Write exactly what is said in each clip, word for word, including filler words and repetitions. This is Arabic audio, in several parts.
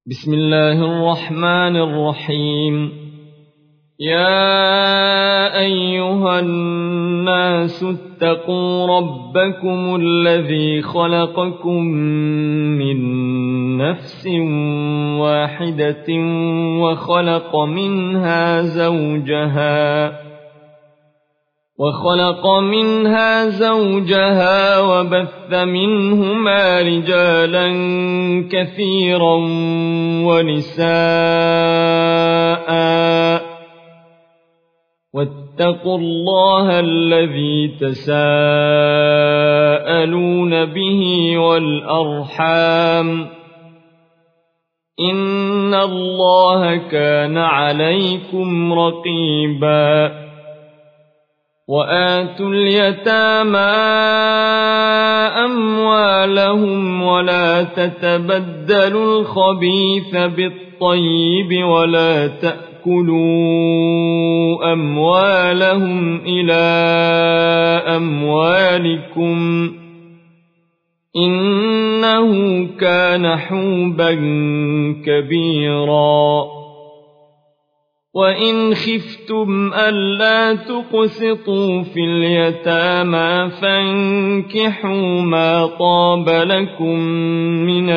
بسم الله الرحمن الرحيم. يا أيها الناس اتقوا ربكم الذي خلقكم من نفس واحدة وخلق منها زوجها وخلق منها زوجها وبث منهما رجالا كثيرا ونساء، واتقوا الله الذي تساءلون به والأرحام، إن الله كان عليكم رقيبا. وآتوا اليتامى أموالهم ولا تتبدلوا الخبيث بالطيب ولا تأكلوا أموالهم إلى أموالكم، إنه كان حوبا كبيرا. وإن خفتم ألا تقسطوا في اليتامى فانكحوا ما طاب لكم من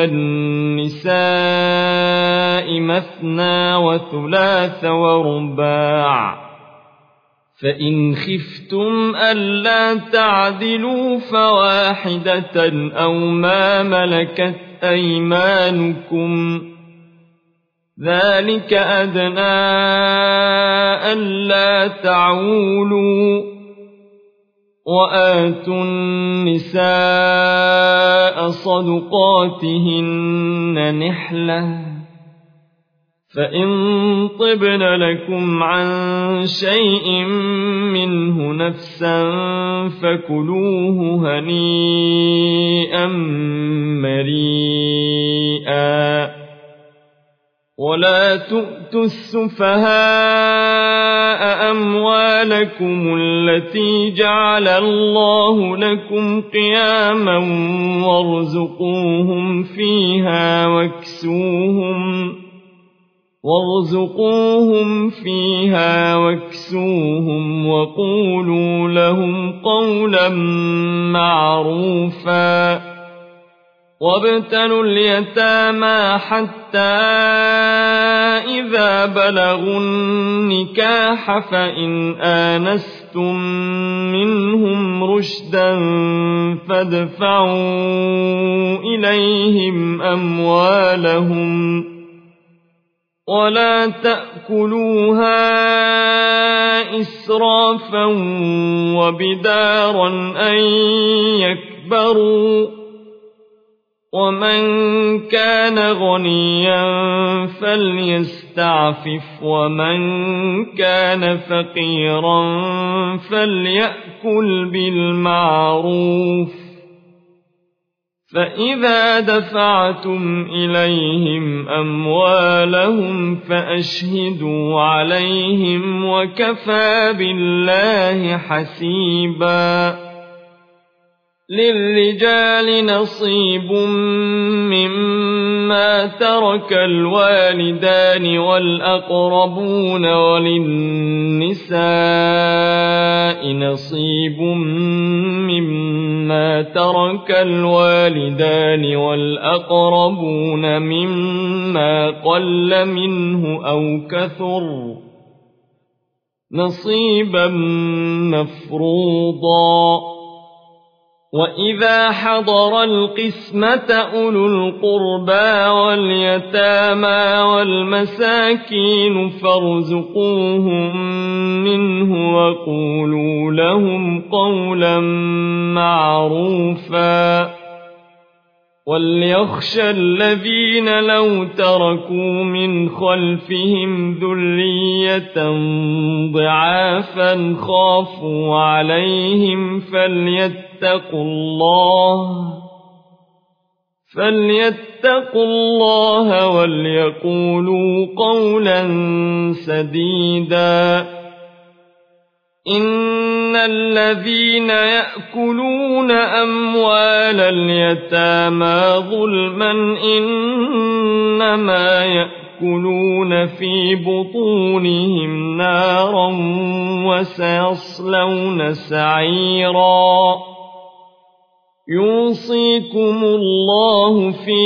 النساء مثنى وثلاث ورباع، فإن خفتم ألا تعدلوا فواحدة أو ما ملكت أيمانكم، ذلك أدنى ألا تعولوا. وآتوا النساء صدقاتهن نحلة، فإن طبن لكم عن شيء منه نفسا فكلوه هنيئا مريئا. ولا تؤتوا السفهاء أموالكم التي جعل الله لكم قياما وارزقوهم فيها واكسوهم وارزقوهم فيها واكسوهم وقولوا لهم قولا معروفا. وابتلوا اليتامى حتى إذا بلغوا النكاح فإن آنستم منهم رشدا فادفعوا إليهم أموالهم ولا تأكلوها إسرافا وبدارا أن يكبروا، ومن كان غنيا فليستعفف ومن كان فقيرا فليأكل بالمعروف. فإذا دفعتم إليهم أموالهم فأشهدوا عليهم وكفى بالله حسيبا. للرجال نصيب مما ترك الوالدان والأقربون وللنساء نصيب مما ترك الوالدان والأقربون مما قل منه أو كثر نصيبا مفروضا. وإذا حضر القسمة أولو القربى واليتامى والمساكين فارزقوهم منه وقولوا لهم قولا معروفا. وليخشى الذين لو تركوا من خلفهم ذرية ضعافا خافوا عليهم فليتقوا الله فليتقوا الله وليقولوا قولا سديدا. إن الذين يأكلون أموال اليتامى ظلما إنما إنما يأكلون في بطونهم نارا وسيصلون سعيرا يوصيكم الله في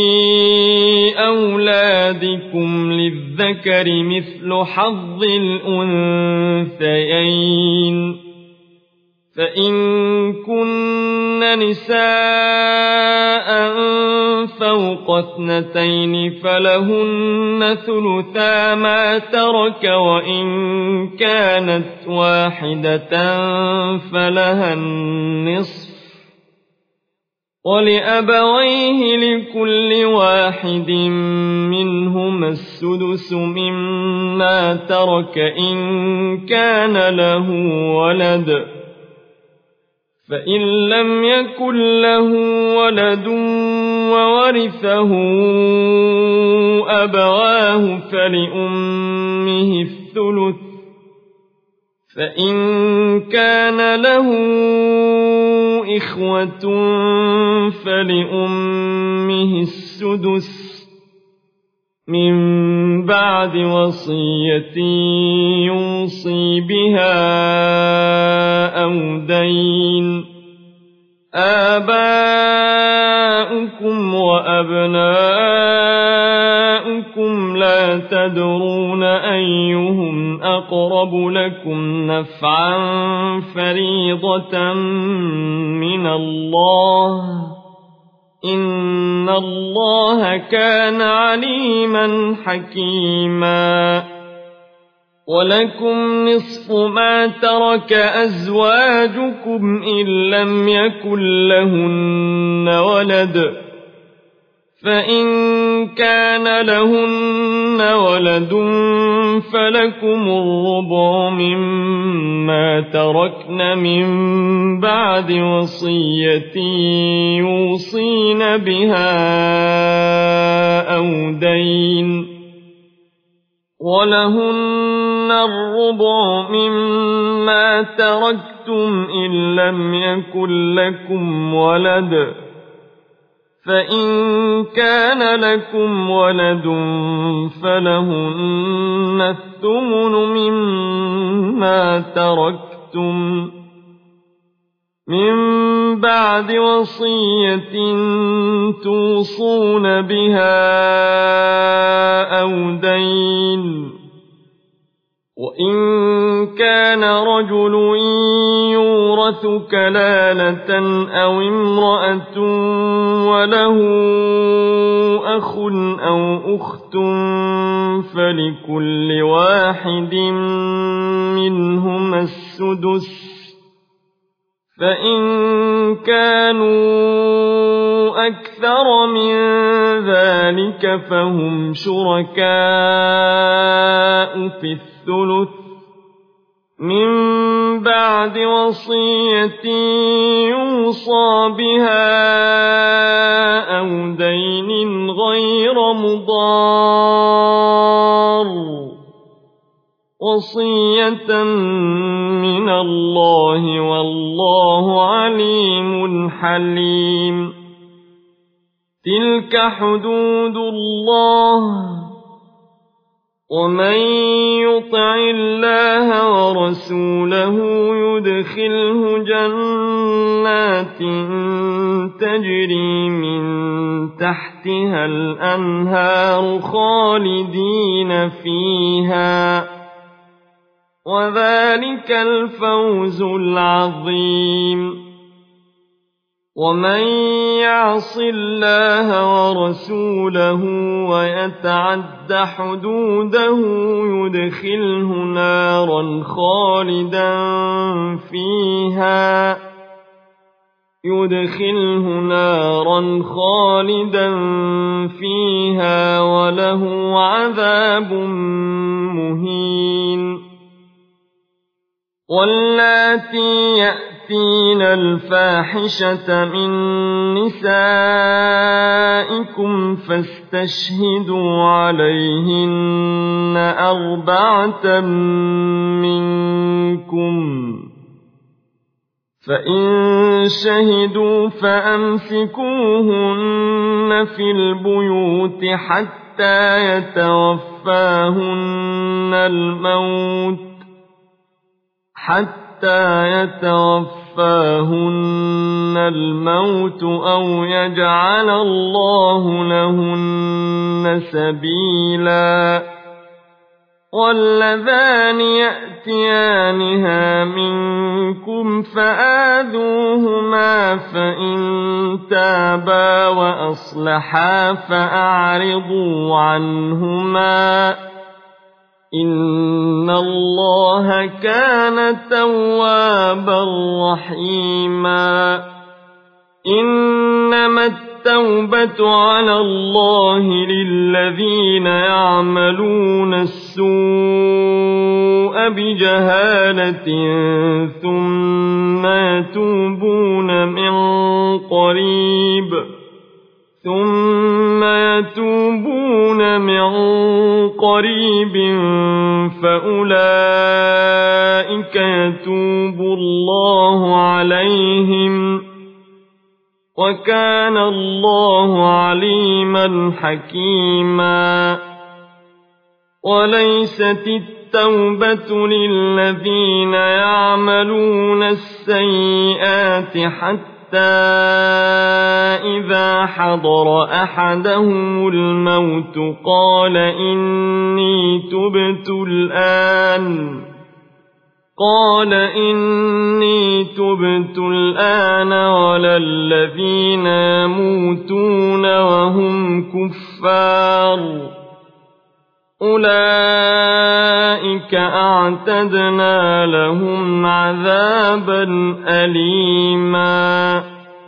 أولادكم للذكر مثل حظ الأنثيين فإن كن نساء فوق اثنتين فلهن ثلثا ما ترك وإن كانت واحدة فلها النصف ولأبويه لكل واحد منهما السدس مما ترك إن كان له ولد فإن لم يكن له ولد وورثه أبواه فلأمه الثلث فإن كان له إخوة فلأمه السدس من بعد وصية يوصي بها أو دين آباؤكم وأبناؤكم لا تدرون أيهم أقرب لكم نفعا فريضة من الله إن الله كان عليما حكيما ولكم نصف ما ترك أزواجكم إن لم يكن لهن ولد فإن كان لهن ولد فلكم الربع مما تركن من بعد وصية يوصين بها أو دين ولهن الربع مما تركتم إن لم يكن لكم ولد فإن كان لكم ولد فلهن الثمن مما تركتم من بعد وصية توصون بها أو دين وإن كان رجل يورث كلالة أو امرأة وله أخ أو أخت فلكل واحد منهما السدس فإن كانوا أكثر من ذلك فهم شركاء في الثلث من بعد وصية يوصى بها أو دين غير مضار وصية من الله والله عليم حليم تلك حدود الله ومن يطع الله ورسوله يدخله جنات تجري من تحتها الأنهار خالدين فيها وذلك الفوز العظيم ومن يعص الله ورسوله ويتعد حدوده يدخله نارا خالدا فيها يدخله نارا خالدا فيها وله عذاب مهين واللاتي يأتين الفاحشة من نسائكم فاستشهدوا عليهن أربعة منكم فإن شهدوا فأمسكوهن في البيوت حتى حتى يتوفاهن الموت حتى يتوفاهن الموت أو يجعل الله لهن سبيلا واللذان يأتيانها منكم فآذوهما فإن تابا وأصلحا فأعرضوا عنهما إن الله كان توابا رحيما إنما التوبة على الله للذين يعملون السوء بجهالة ثم يتوبون من قريب ثم يتوبون من قريب فأولئك يتوب الله عليهم وكان الله عليما حكيما وليست التوبة للذين يعملون السيئات حتى إذا حضر أحدهم الموت قال إني تبت الآن قال إني تبت الآن ولا الذين يموتون وهم كفار أولئك أعتدنا لهم عذابا أليما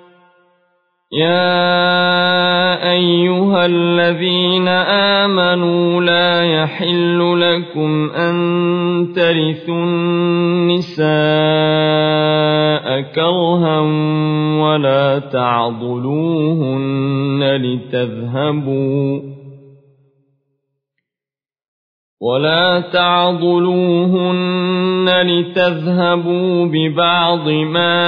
يا أيها الذين آمنوا لا يحل لكم أن ترثوا النساء كرها ولا تعضلوهن لتذهبوا ولا تعضلوهن لتذهبوا ببعض ما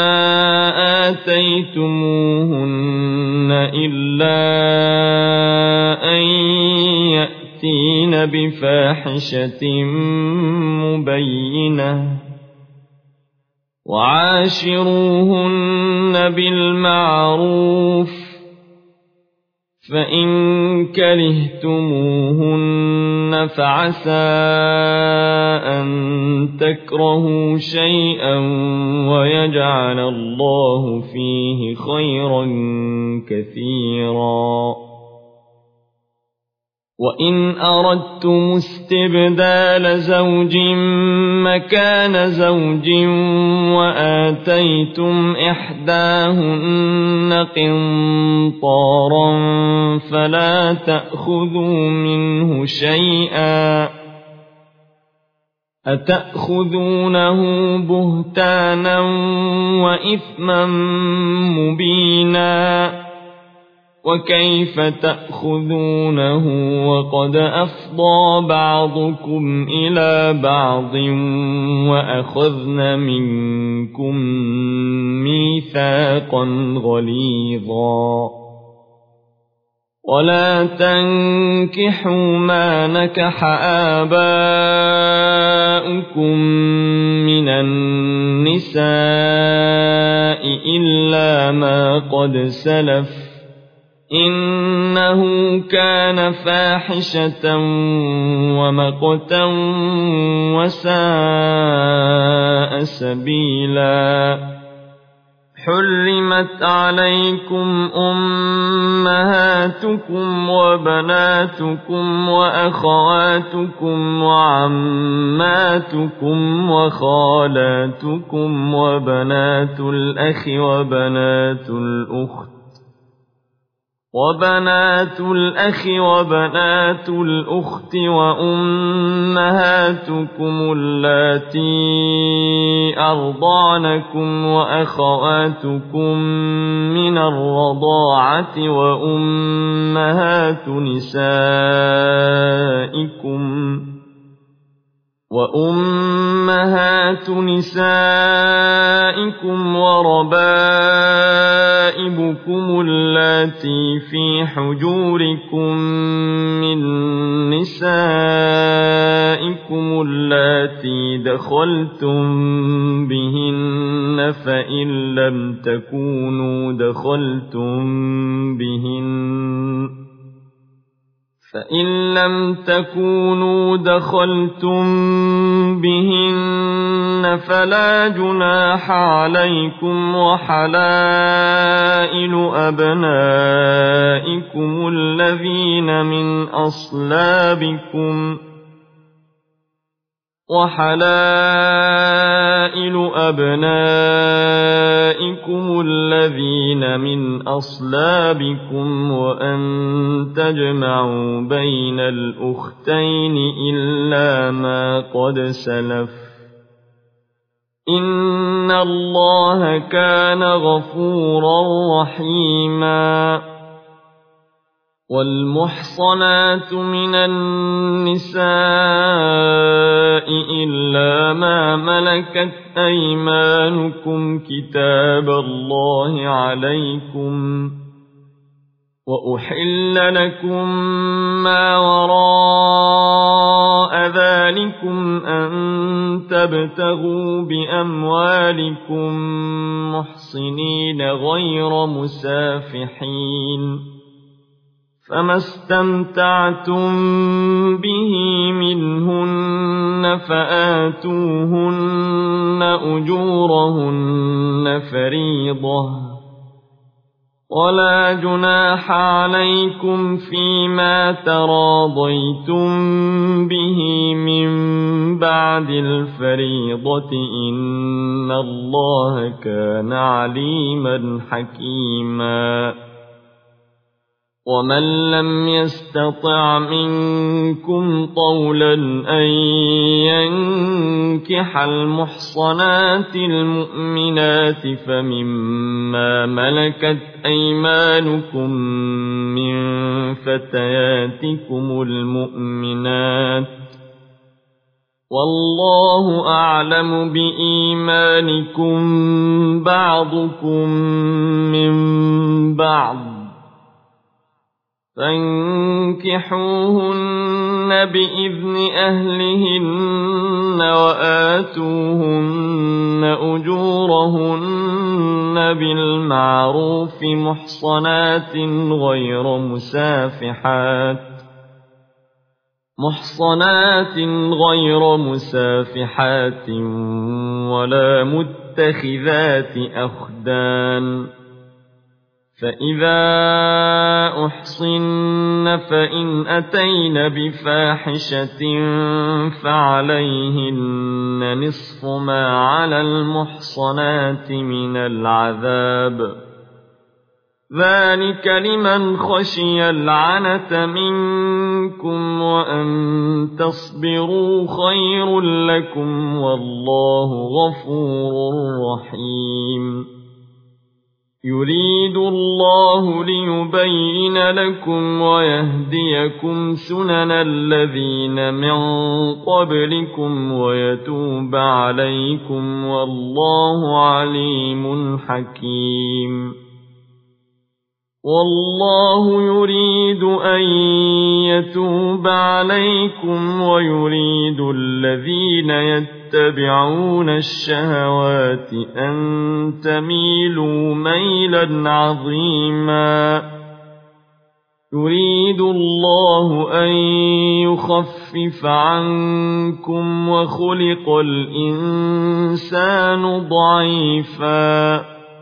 آتيتموهن إلا أن يأتين بفاحشة مبينة وعاشروهن بالمعروف فإن كرهتموهن فعسى أن تكرهوا شيئا ويجعل الله فيه خيرا كثيرا وإن أردتم استبدال زوج مكان زوج وآتيتم إحداهن قنطارا فلا تأخذوا منه شيئا أتأخذونه بهتانا وإثما مبينا وكيف تأخذونه وقد أفضى بعضكم إلى بعض وأخذن منكم ميثاقا غليظا ولا تنكحوا ما نكح آباؤكم من النساء إلا ما قد سلف إنه كان فاحشة ومقتا وساء سبيلا حرمت عليكم أمهاتكم وبناتكم وأخواتكم وعماتكم وخالاتكم وبنات الأخ وبنات الأخت وبنات الأخ وبنات الأخت وأمهاتكم اللاتي أرضعنكم وأخواتكم من الرضاعة وأمهات نسائكم وأمهات نسائكم وربائبكم اللاتي في حجوركم من نسائكم اللاتي دخلتم بهن فإن لم تكونوا دخلتم بهن فإن لم تكونوا دخلتم بهن فلا جناح عليكم وحلائل أبنائكم الذين من أصلابكم وحلائل أبنائكم الذين من أصلابكم وأن تجمعوا بين الأختين إلا ما قد سلف إن الله كان غفورا رحيما والمحصنات من النساء إلا ما ملكت أيمانكم كتاب الله عليكم وأحل لكم ما وراء ذلكم أن تبتغوا بأموالكم محصنين غير مسافحين فما استمتعتم به منهن فآتوهن أجورهن فريضة ولا جناح عليكم فيما تراضيتم به من بعد الفريضة إن الله كان عليما حكيما ومن لم يستطع منكم طولا أن ينكح المحصنات المؤمنات فمما ملكت أيمانكم من فتياتكم المؤمنات والله أعلم بإيمانكم بعضكم من بعض فانكحوهن بإذن أهلهن وآتوهن أجورهن بالمعروف محصنات غير مسافحات محصنات غير مسافحات ولا متخذات أخدان فإذا أحصن فإن أتين بفاحشة فعليهن نصف ما على المحصنات من العذاب ذلك لمن خشي العنة منكم وأن تصبروا خير لكم والله غفور رحيم يريد الله ليبين لكم ويهديكم سنن الذين من قبلكم ويتوب عليكم والله عليم حكيم والله يريد أن يتوب عليكم ويريد الذين يتبعون الشهوات أن تميلوا ميلا عظيما يريد الله أن يخفف عنكم وخلق الإنسان ضعيفا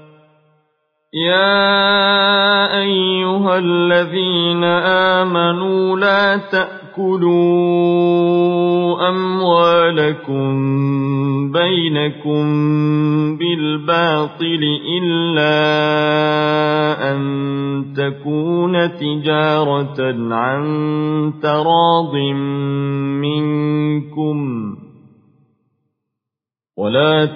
يا أيها الذين آمنوا لا تأكلوا أموالكم بينكم بالباطل إلا أن تكون تجارة عن تراض منكم ولا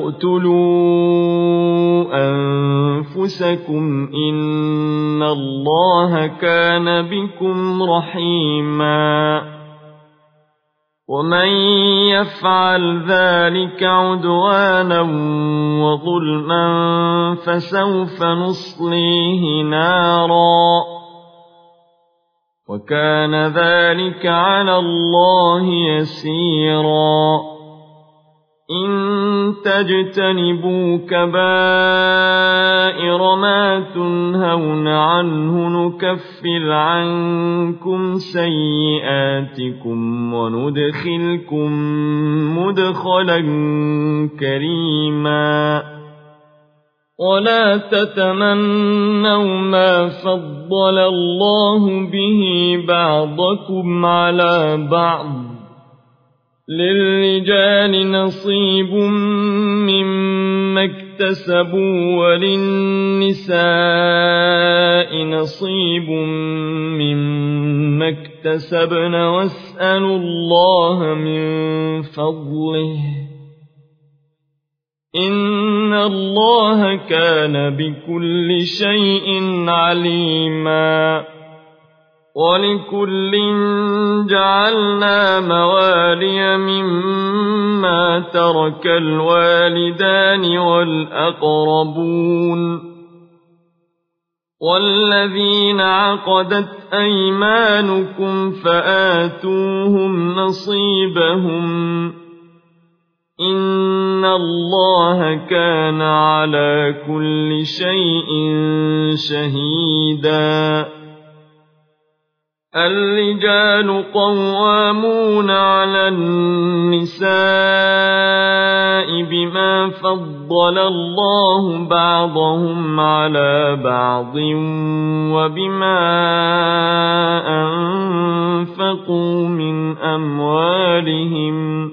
تقتلوا أنفسكم إن الله كان بكم رحيما ومن يفعل ذلك عدوانا وظلما فسوف نصليه نارا وكان ذلك على الله يسيرا إن تجتنبوا كبائر ما تنهون عنه نكفر عنكم سيئاتكم وندخلكم مدخلا كريما ولا تتمنوا ما فضل الله به بعضكم على بعض للرجال نصيب مما اكتسبوا وللنساء نصيب مما اكتسبن واسألوا الله من فضله إن الله كان بكل شيء عليما ولكل جعلنا موالي مما ترك الوالدان والأقربون والذين عقدت أيمانكم فآتوهم نصيبهم إن الله كان على كل شيء شهيدا الرجال قوامون على النساء بما فضل الله بعضهم على بعض وبما أنفقوا من أموالهم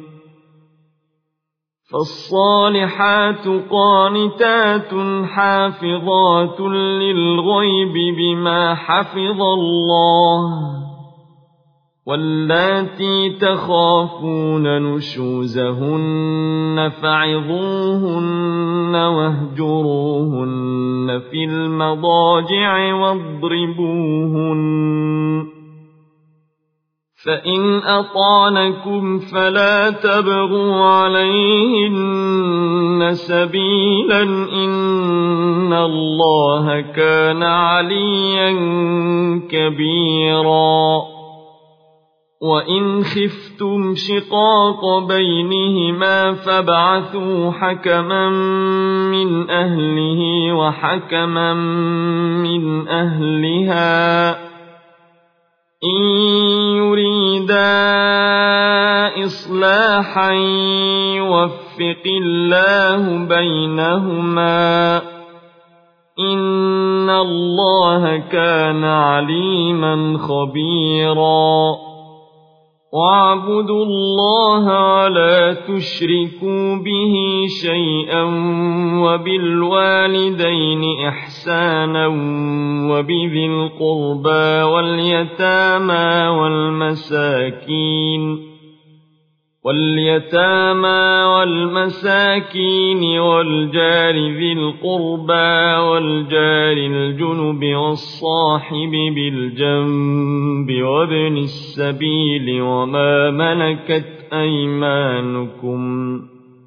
فالصالحات قانتات حافظات للغيب بما حفظ الله واللاتي تخافون نشوزهن فعظوهن واهجروهن في المضاجع واضربوهن فإن أطعنكم فلا تبغوا عليهن سبيلا إن الله كان عليا كبيرا وإن خفتم شقاق بينهما فابعثوا حكما من أهله وحكما من أهلها إن يريدا إصلاحا يوفق الله بينهما إن الله كان عليما خبيرا واعبدوا الله ولا تشركوا به شيئا وبالوالدين إحسانا وبذي القربى واليتامى والمساكين واليتامى والمساكين والجار ذي القربى والجار الجنب والصاحب بالجنب وابن السبيل وما ملكت أيمانكم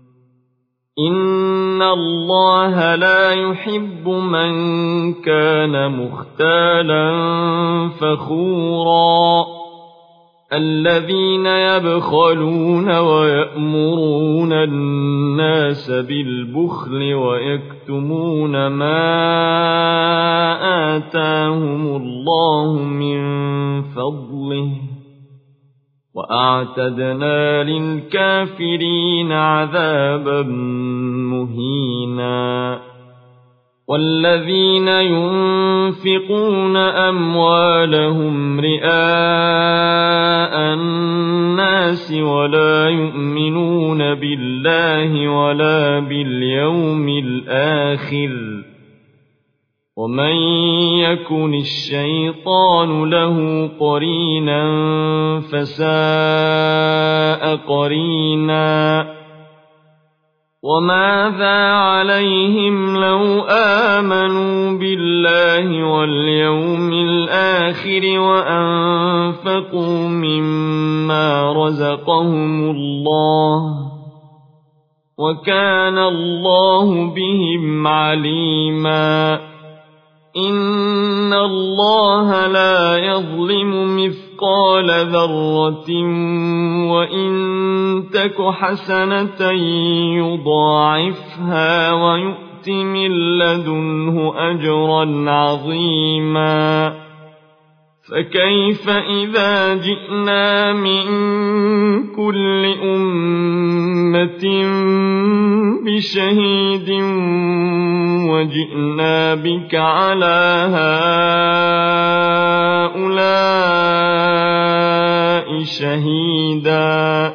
إن الله لا يحب من كان مختالا فخورا الذين يبخلون ويأمرون الناس بالبخل ويكتمون ما آتاهم الله من فضله وأعتدنا للكافرين عذابا مهينا والذين ينفقون أموالهم رئاء الناس ولا يؤمنون بالله ولا باليوم الآخر ومن يكن الشيطان له قرينا فساء قرينا وماذا عليهم لو آمنوا بالله واليوم الآخر وأنفقوا مما مما رزقهم الله وكان الله بهم عليما إن الله لا يظلم مثقال ذرة وإن تك حسنة يضاعفها ويؤت من لدنه أجرا عظيما فكيف إذا جئنا من كل أمة بشهيد وجئنا بك على هؤلاء شهيدا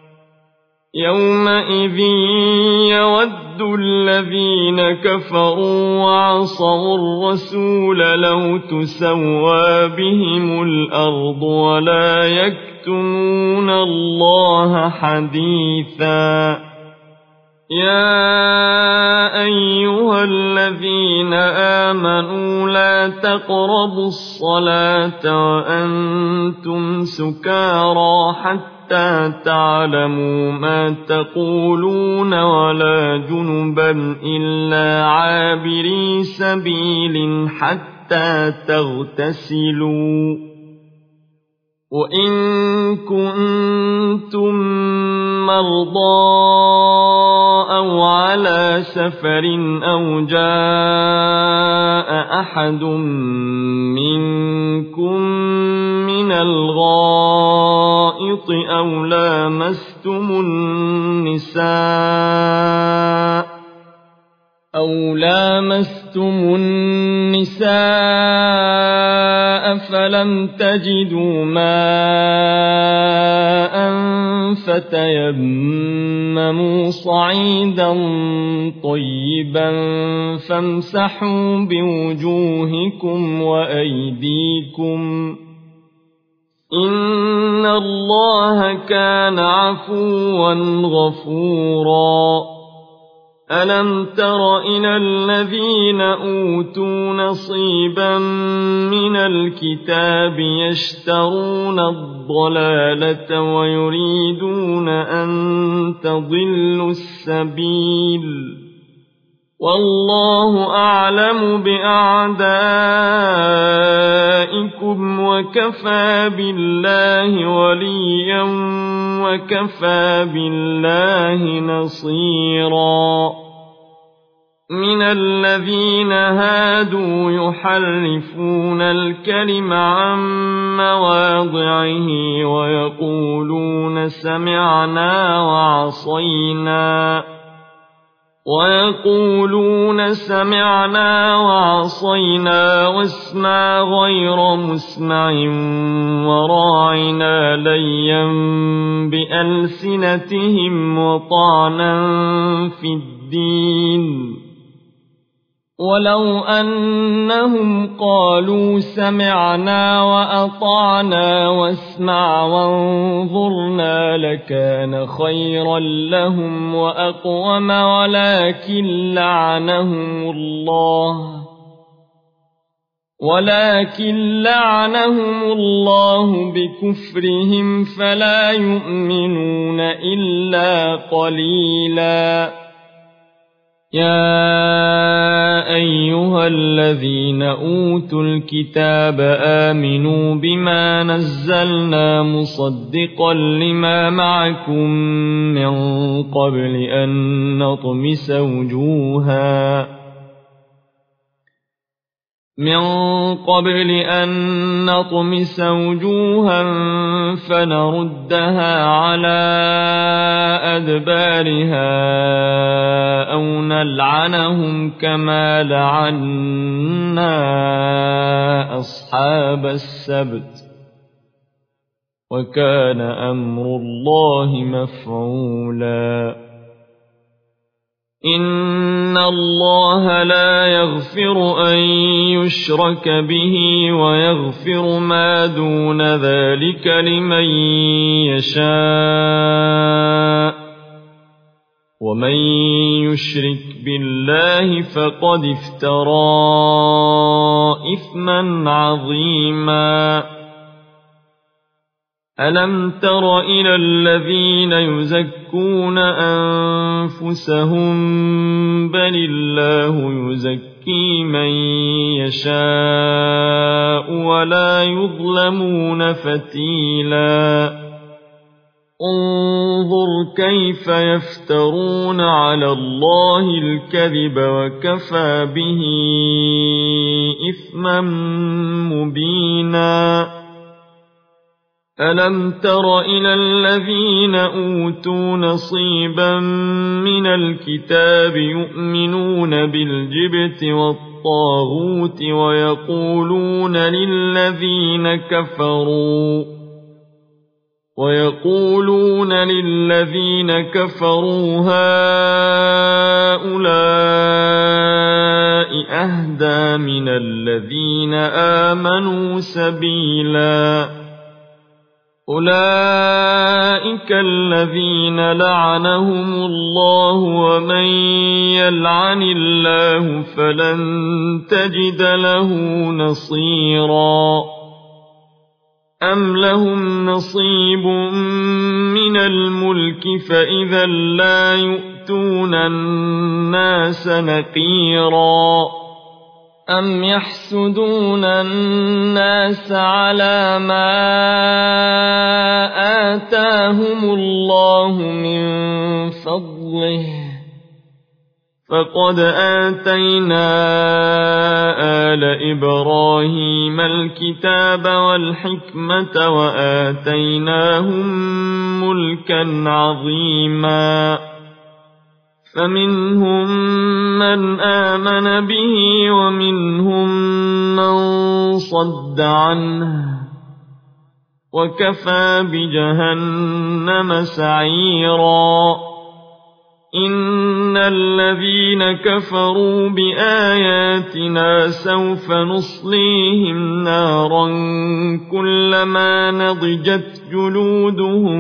يومئذ يود الذين كفروا وعصوا الرسول لو تسوى بهم الأرض ولا يكتمون الله حديثا يا أيها الذين آمنوا لا تقربوا الصلاة وأنتم سكارى حتى تعلموا ما تقولون ولا جنبا إلا عابري سبيل حتى تغتسلوا وإن كنتم مرضى أو على سفر أو جاء أحد منكم من الغائط أو لامستم النساء أو لامستم النساء فلم تجدوا ماء فتيمموا صعيدا طيبا فامسحوا بوجوهكم وأيديكم إن الله كان عفوا غفورا ألم تر إلى الذين أوتوا نصيبا من الكتاب يشترون الضلالة ويريدون أن تضلوا السبيل والله أعلم بأعدائكم وكفى بالله وليا وكفى بالله نصيرا من الذين هادوا يحرفون الكلم عن مواضعه ويقولون سمعنا وعصينا ويقولون سمعنا وعصينا واسمع غير مسمع وراعنا ليا بألسنتهم وطعنا في الدين ولو أنهم قالوا سمعنا وأطعنا واسمع وانظرنا لكان خيرا لهم وأقوم ولكن لعنهم الله ولكن لعنهم الله بكفرهم فلا يؤمنون إلا قليلا يا أيها الذين أوتوا الكتاب آمنوا بما نزلنا مصدقا لما معكم من قبل أن نطمس وجوها من قبل أن نطمس وجوها فنردها على أدبارها أو نلعنهم كما لعنا أصحاب السبت وكان أمر الله مفعولا إن الله لا يغفر أن يشرك به ويغفر ما دون ذلك لمن يشاء ومن يشرك بالله فقد افترى إثما عظيما ألم تر إلى الذين يزكون أنفسهم بل الله يزكي من يشاء ولا يظلمون فتيلا انظر كيف يفترون على الله الكذب وكفى به إثما مبينا ألم تر إلى الذين أوتوا نصيبا من الكتاب يؤمنون بالجبت والطاغوت ويقولون للذين كفروا ويقولون للذين كفروا هؤلاء أهدى من الذين آمنوا سبيلا أولئك الذين لعنهم الله ومن يلعن الله فلن تجد له نصيرا أم لهم نصيب من الملك فإذا لا يؤتون الناس نقيرا أم يحسدون الناس على ما آتاهم الله من فضله فقد آتينا آل إبراهيم الكتاب والحكمة وآتيناهم ملكا عظيما فمنهم من آمن به ومنهم من صد عنه وكفى بجهنم سعيرا إن الذين كفروا بآياتنا سوف نصليهم نارا كلما نضجت جلودهم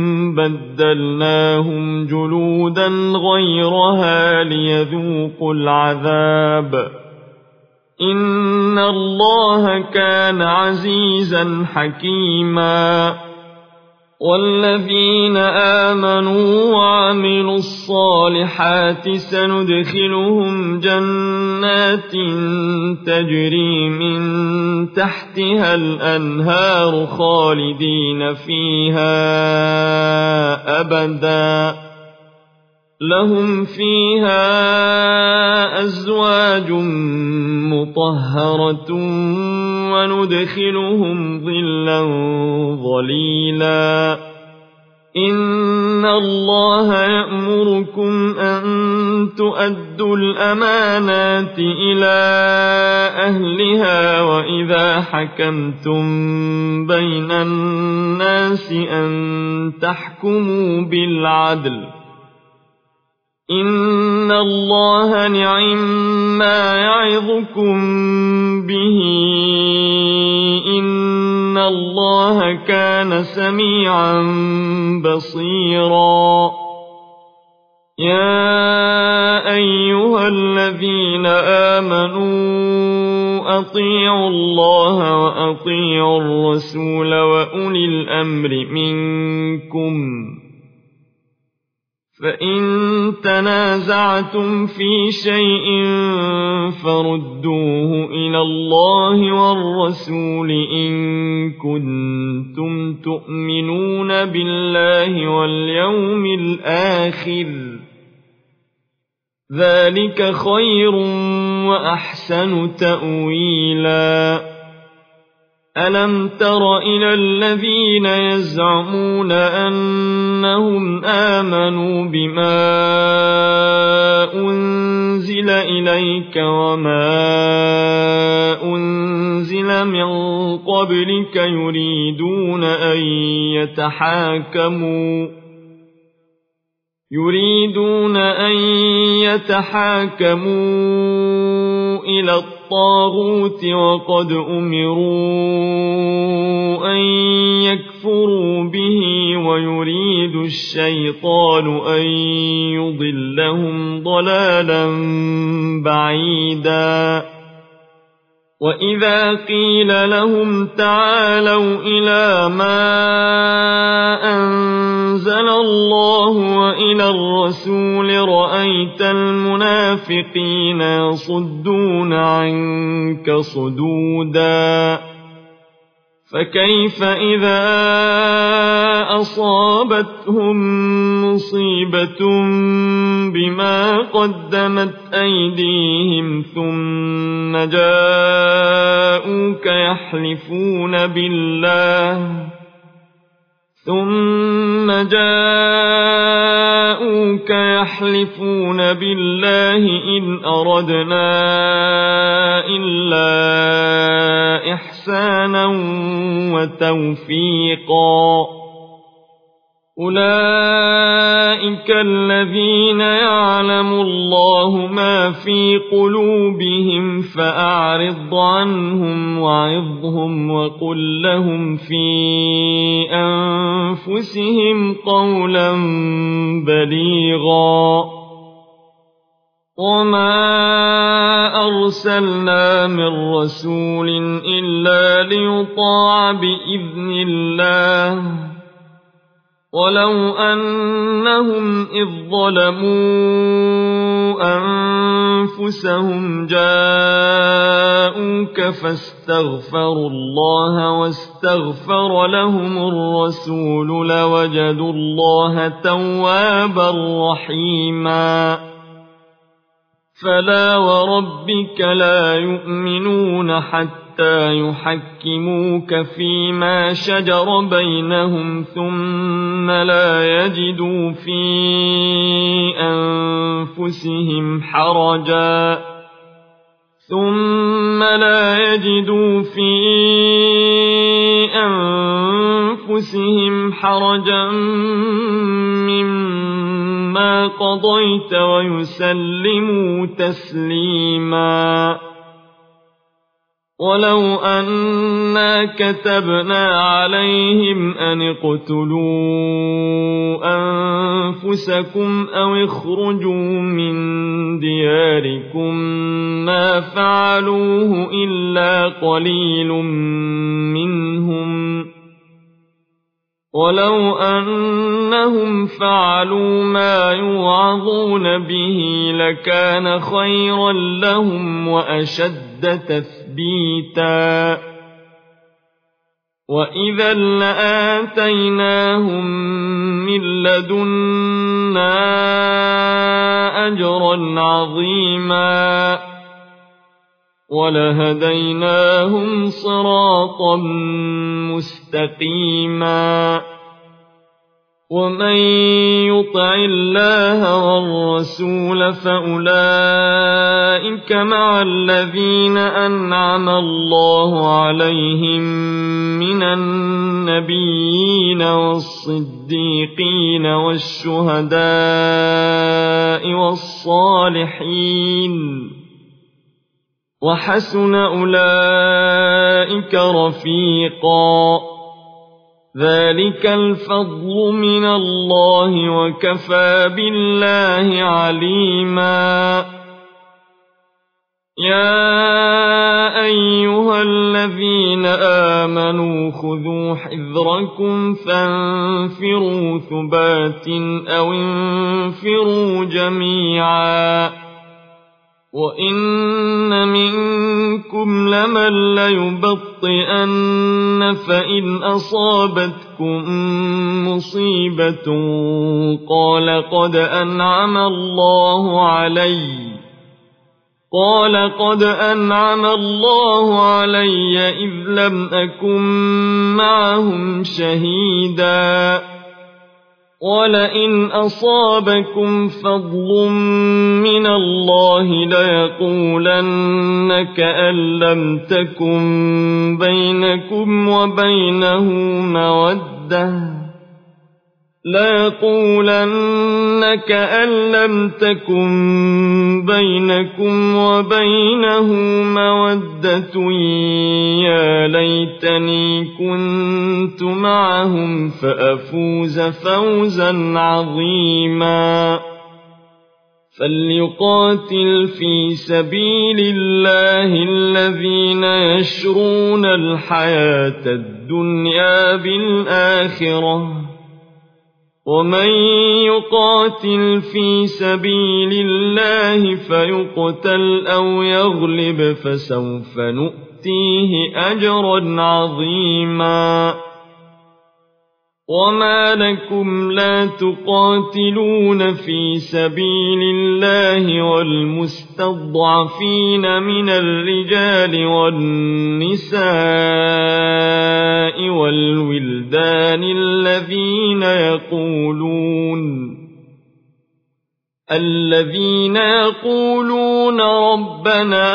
بدلناهم جلودا غيرها ليذوقوا العذاب إن الله كان عزيزا حكيما والذين آمنوا وعملوا الصالحات سندخلهم جنات تجري من تحتها الأنهار خالدين فيها أبدا لهم فيها أزواج مطهرة وندخلهم ظلا ظليلا إن الله يأمركم أن تؤدوا الأمانات إلى أهلها وإذا حكمتم بين الناس أن تحكموا بالعدل إن الله نعما يعظكم به إن الله كان سميعا بصيرا يا أيها الذين آمنوا أطيعوا الله وأطيعوا الرسول وأولي الأمر منكم فإن تنازعتم في شيء فردوه إلى الله والرسول إن كنتم تؤمنون بالله واليوم الآخر ذلك خير وأحسن تأويلا ألم تر إلى الذين يزعمون أنهم آمنوا بما أنزل إليك وما أنزل من قبلك يريدون أن يتحاكموا يريدون أن يتحاكموا إلى الطاغوت وقد أمروا أن يكفروا به ويريد الشيطان أن يضلهم ضلالا بعيدا وإذا قيل لهم تعالوا إلى ما أنزل الله وإلى الرسول رأيت المنافقين يصدون عنك صدودا فكيف إذا أصابتهم مصيبة بما قدمت أيديهم ثم جاءوك يحلفون بالله ثم جاءوك يحلفون بالله إن أردنا إلا إحسانا وتوفيقا أولئك الذين يعلم الله ما في قلوبهم فأعرض عنهم وعظهم وقل لهم في أنفسهم قولا بليغا وما أرسلنا من رسول إلا ليطاع بإذن الله ولو أنهم إذ ظلموا أنفسهم جاءوك فاستغفروا الله واستغفر لهم الرسول لوجدوا الله توابا رحيما فلا وربك لا يؤمنون حتى يحكموك فيما شجر بينهم ثم لا يجدوا في أنفسهم حرجا ثم لا يجدوا في أنفسهم حرجا مما قضيت ويسلموا تسليما ولو أنا كتبنا عليهم أن اقتلوا أنفسكم أو اخرجوا من دياركم ما فعلوه إلا قليل منهم ولو أنهم فعلوا ما يوعظون به لكان خيرا لهم وأشد تثبيتا وإذا لآتيناهم من لدنا أجرا عظيما ولهديناهم صراطا مستقيما ومن يطع الله والرسول فأولئك مع الذين أنعم الله عليهم من النبيين والصديقين والشهداء والصالحين وحسن أولئك رفيقا ذلك الفضل من الله وكفى بالله عليما يا أيها الذين آمنوا خذوا حذركم فانفروا ثبات أو انفروا جميعا وإن منكم لمن ليبطئن فإن أصابتكم مصيبة قال قد أنعم الله علي قال قد أنعم الله علي إذ لم أكن معهم شهيدا ولئن أصابكم فضل من الله ليقولن كأن لم تكن بينكم وبينه مودة ليقولن كأن لم تكن بينكم وبينه مودة يا ليتني كنت معهم فأفوز فوزا عظيما فليقاتل في سبيل الله الذين يشرون الحياة الدنيا بالآخرة ومن يقاتل في سبيل الله فيقتل أو يغلب فسوف نؤتيه أجرا عظيما وما لكم لا تقاتلون في سبيل الله والمستضعفين من الرجال والنساء والولدان الذين يقولون الذين يقولون ربنا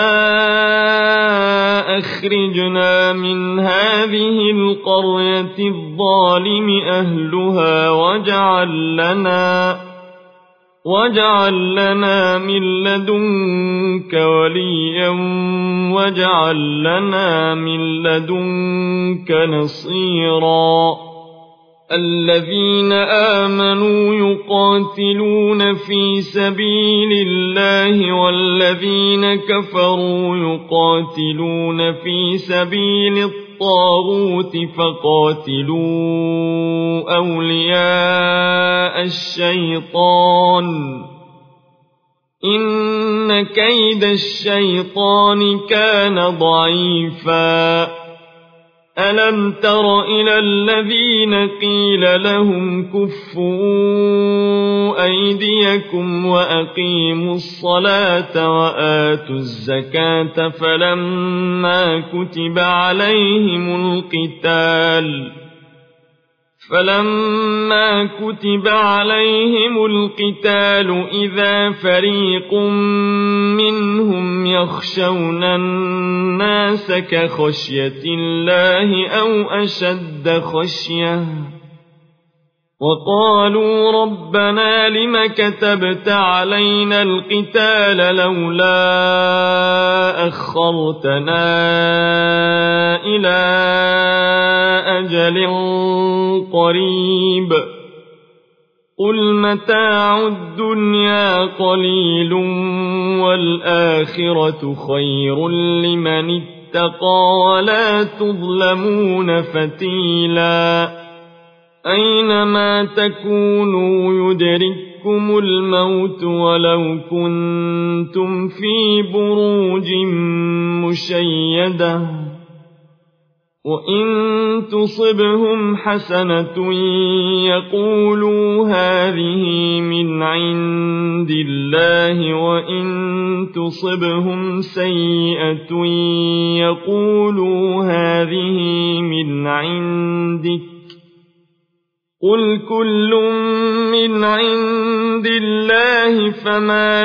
أخرجنا من هذه القرية الظالم أهلها واجعل لنا واجعل لنا من لدنك وليا واجعل لنا من لدنك نصيرا الذين آمنوا يقاتلون في سبيل الله والذين كفروا يقاتلون في سبيل الطاغوت فقاتلوا أولياء الشيطان إن كيد الشيطان كان ضعيفا ألم تر إلى الذين قيل لهم كفوا أيديكم وأقيموا الصلاة وآتوا الزكاة فلما كتب عليهم القتال فلما كتب عليهم القتال إذا فريق منهم يخشون الناس كخشية الله أو أشد خشية وقالوا ربنا لم كتبت علينا القتال لولا أخرتنا إلى أجل قريب قل متاع الدنيا قليل والآخرة خير لمن اتقى ولا تظلمون فتيلا أينما تكونوا يدرككم الموت ولو كنتم في بروج مشيدة وإن تصبهم حسنة يقولوا هذه من عند الله وإن تصبهم سيئة يقولوا هذه من عندك قل كل من عند الله فما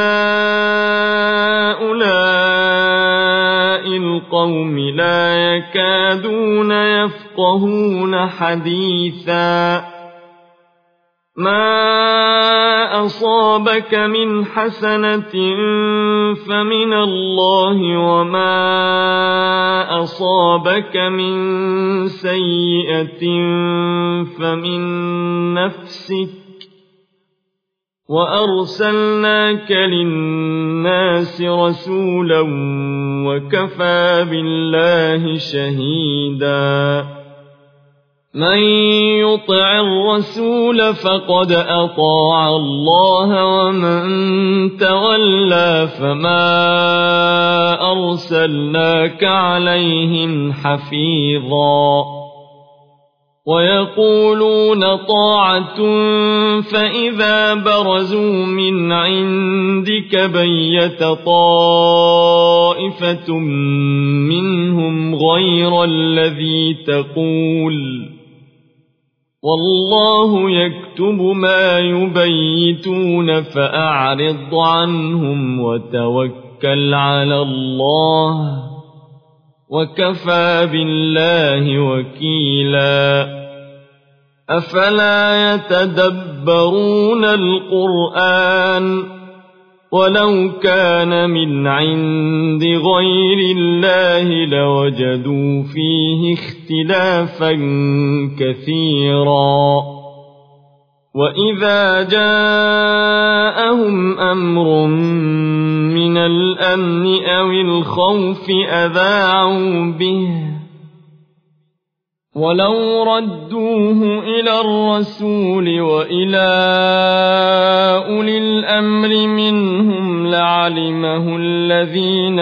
لهؤلاء القوم لا يكادون يفقهون حديثا ما أصابك من حسنة فمن الله وما أصابك من سيئة فمن نفسك وأرسلناك للناس رسولا وكفى بالله شهيدا من يطع الرسول فقد أطاع الله ومن تولى فما أرسلناك عليهم حفيظا ويقولون طاعة فإذا برزوا من عندك بيت طائفة منهم غير الذي تقول والله يكتب ما يبيتون فأعرض عنهم وتوكل على الله وكفى بالله وكيلا أفلا يتدبرون القرآن ولو كان من عند غير الله لوجدوا فيه اختلافا كثيرا وإذا جاءهم أمر من الأمن أو الخوف أذاعوا به ولو ردوه إلى الرسول وإلى أولي الأمر منهم لعلمه الذين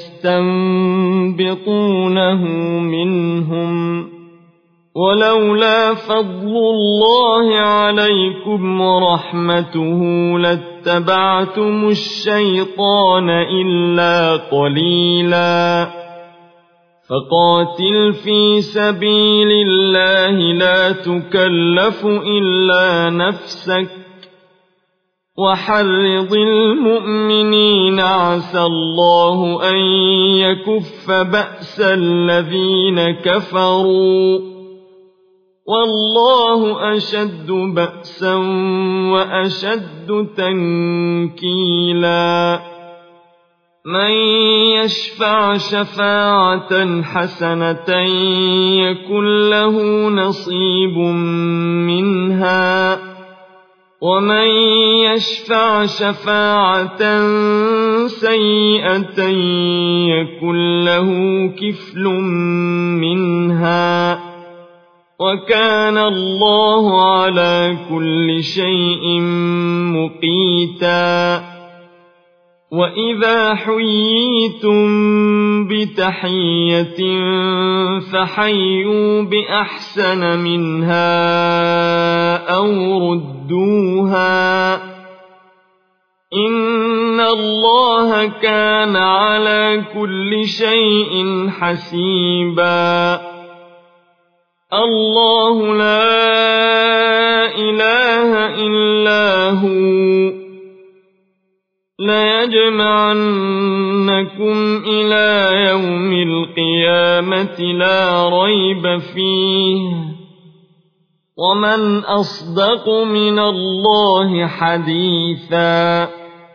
يستنبطونه منهم ولولا فضل الله عليكم ورحمته لاتبعتم الشيطان إلا قليلا فقاتل في سبيل الله لا تكلف إلا نفسك وحرض المؤمنين عسى الله أن يكف بأس الذين كفروا والله أشد بأسا وأشد تنكيلا من يشفع شفاعة حسنة يكن له نصيب منها ومن يشفع شفاعة سيئة يكن له كفل منها وكان الله على كل شيء مقيتا وإذا حييتم بتحية فحيوا بأحسن منها أو ردوها إن الله كان على كل شيء حسيبا الله لا إله إلا هو ليجمعنكم إلى يوم القيامة لا ريب فيه ومن أصدق من الله حديثا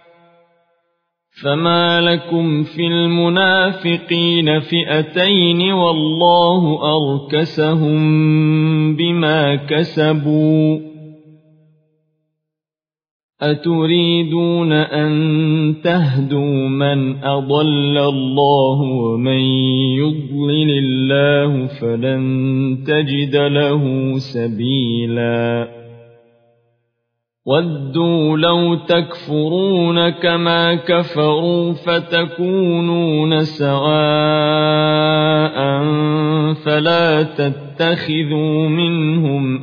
فما لكم في المنافقين فئتين والله أركسهم بما كسبوا أتريدون أن تهدوا من أضل الله ومن يضلل الله فلن تجد له سبيلا ودوا لو تكفرون كما كفروا فتكونون سواء فلا تتخذوا منهم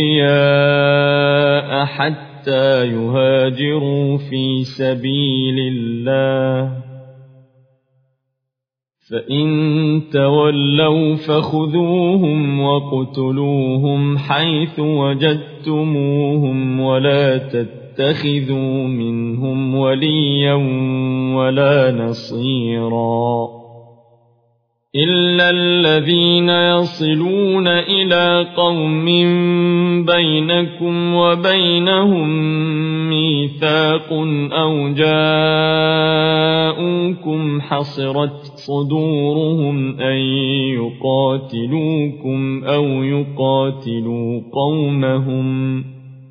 أولياء حتى حتى يهاجروا في سبيل الله فإن تولوا فخذوهم وقتلوهم حيث وجدتموهم ولا تتخذوا منهم وليا ولا نصيرا إلا الذين يصلون إلى قوم بينكم وبينهم ميثاق أو جاءوكم حصرت صدورهم أن يقاتلوكم أو يقاتلوا قومهم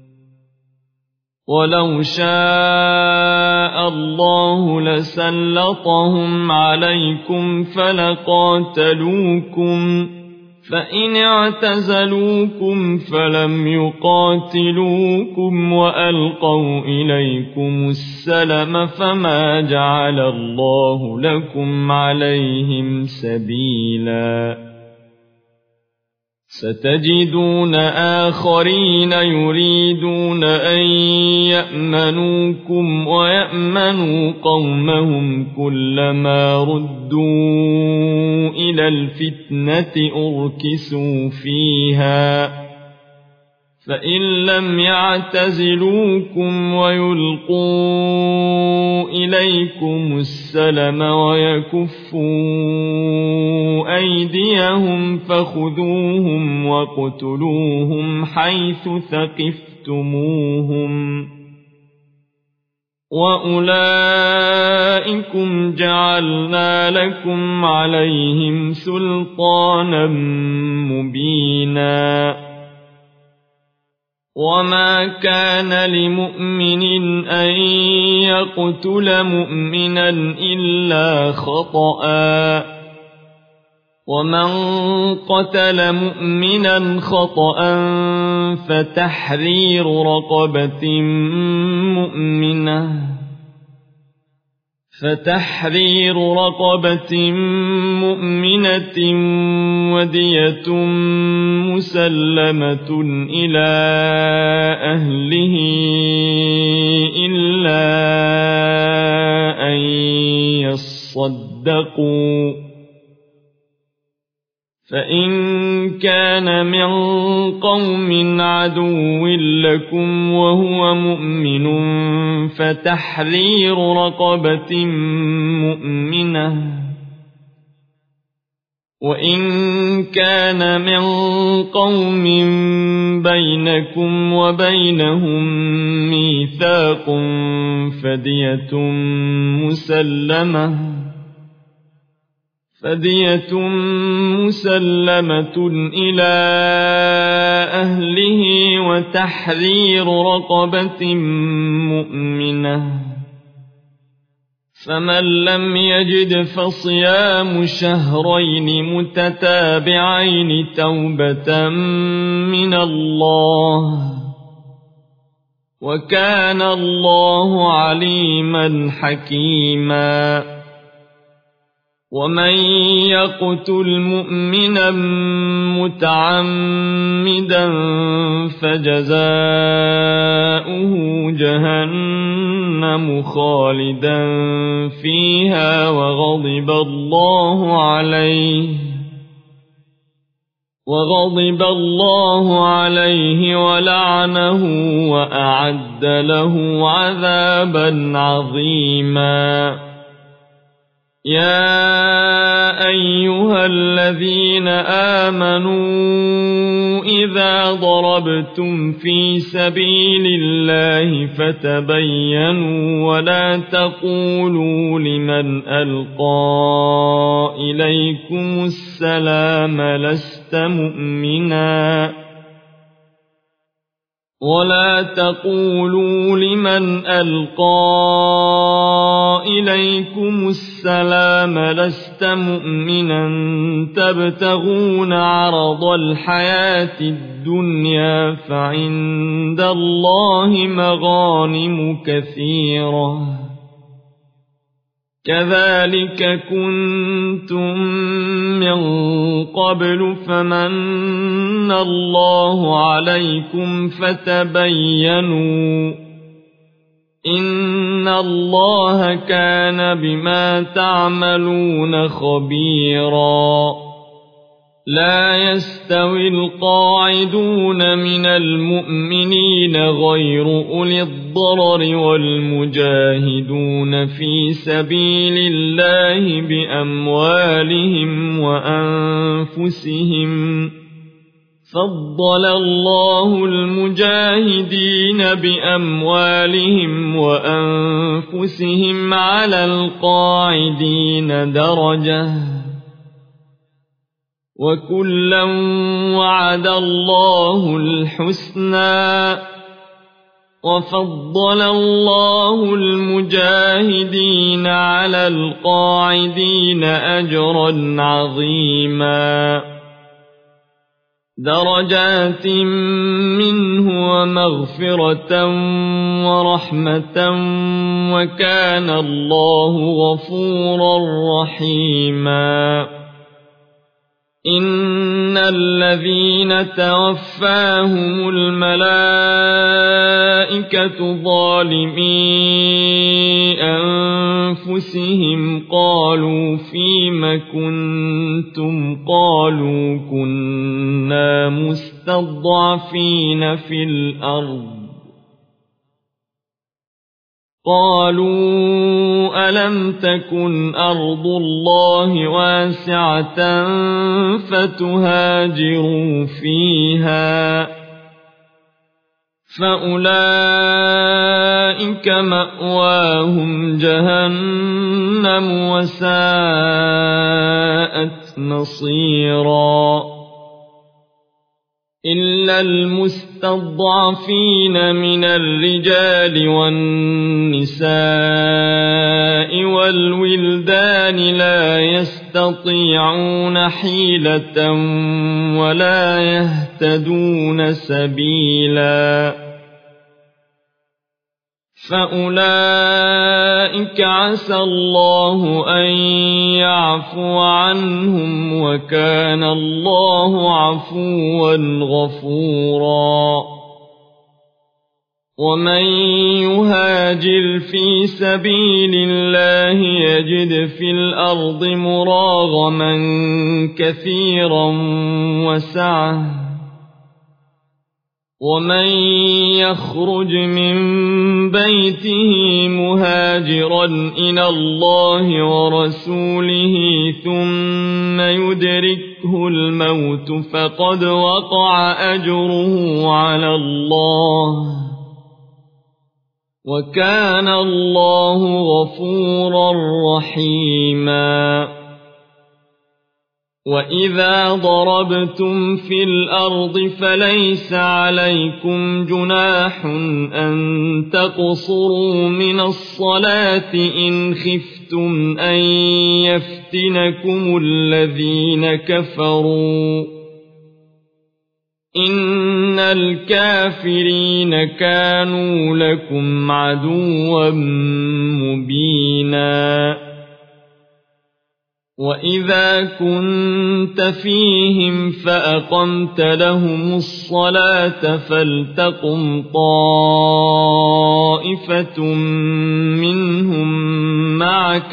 ولو شاء الله لسلطهم عليكم فلقاتلوكم فإن اعتزلوكم فلم يقاتلوكم وألقوا إليكم السلم فما جعل الله لكم عليهم سبيلا ستجدون آخرين يريدون أن يأمنوكم ويأمنوا قومهم كلما ردوا إلى الفتنة أركسوا فيها فإن لم يعتزلوكم ويلقوا إليكم السلم ويكفوا أيديهم فخذوهم وقتلوهم حيث ثقفتموهم وأولئكم جعلنا لكم عليهم سلطانا مبينا وما كان لمؤمن أن يقتل مؤمنا إلا خطأ ومن قتل مؤمنا خطأ فتحرير رقبة مؤمنة فتحرير رقبة مؤمنة ودية مسلمة إلى أهله إلا أن يصدقوا فإن كان من قوم عدو لكم وهو مؤمن فتحرير رقبة مؤمنة وإن كان من قوم بينكم وبينهم ميثاق فدية مسلمة فدية مسلمة إلى أهله وتحرير رقبة مؤمنة فمن لم يجد فصيام شهرين متتابعين توبة من الله وكان الله عليما حكيما ومن يقتل مؤمنا متعمدا فجزاؤه جهنم خالدا فيها وغضب الله عليه وغضب الله عليه ولعنه وأعد له عذابا عظيما يا أيها الذين آمنوا إذا ضربتم في سبيل الله فتبينوا ولا تقولوا لمن ألقى إليكم السلام لست مؤمنا ولا تقولوا لمن ألقى إليكم السلام لست مؤمنا تبتغون عرض الحياة الدنيا فعند الله مغانم كثيرة كذلك كنتم من قبل فمن الله عليكم فتبينوا إن الله كان بما تعملون خبيرا لا يستوي القاعدون من المؤمنين غير أولي الضرر والمجاهدون في سبيل الله بأموالهم وأنفسهم فضل الله المجاهدين بأموالهم وأنفسهم على القاعدين درجة وكلا وعد الله الحسنى وفضل الله المجاهدين على القاعدين أجرا عظيما درجات منه ومغفرة ورحمة وكان الله غفورا رحيما إن الذين توفاهم الملائكة ظالمي أنفسهم قالوا فيم كنتم قالوا كنا مستضعفين في الأرض قالوا ألم تكن أرض الله واسعة فتهاجروا فيها فأولئك مأواهم جهنم وساءت مصيرا إلا المستضعفين من الرجال والنساء والولدان لا يستطيعون حيلة ولا يهتدون سبيلا فأولئك عسى الله أن يعفو عنهم وكان الله عفوا غفورا ومن يهاجر في سبيل الله يجد في الأرض مراغما كثيرا وسعة ومن يخرج من بيته مهاجرا إلى الله ورسوله ثم يدركه الموت فقد وقع أجره على الله وكان الله غفورا رحيما وإذا ضربتم في الأرض فليس عليكم جناح أن تقصروا من الصلاة إن خفتم أن يفتنكم الذين كفروا إن الكافرين كانوا لكم عدوا مبينا وإذا كنت فيهم فأقمت لهم الصلاة فلتقم طائفة منهم معك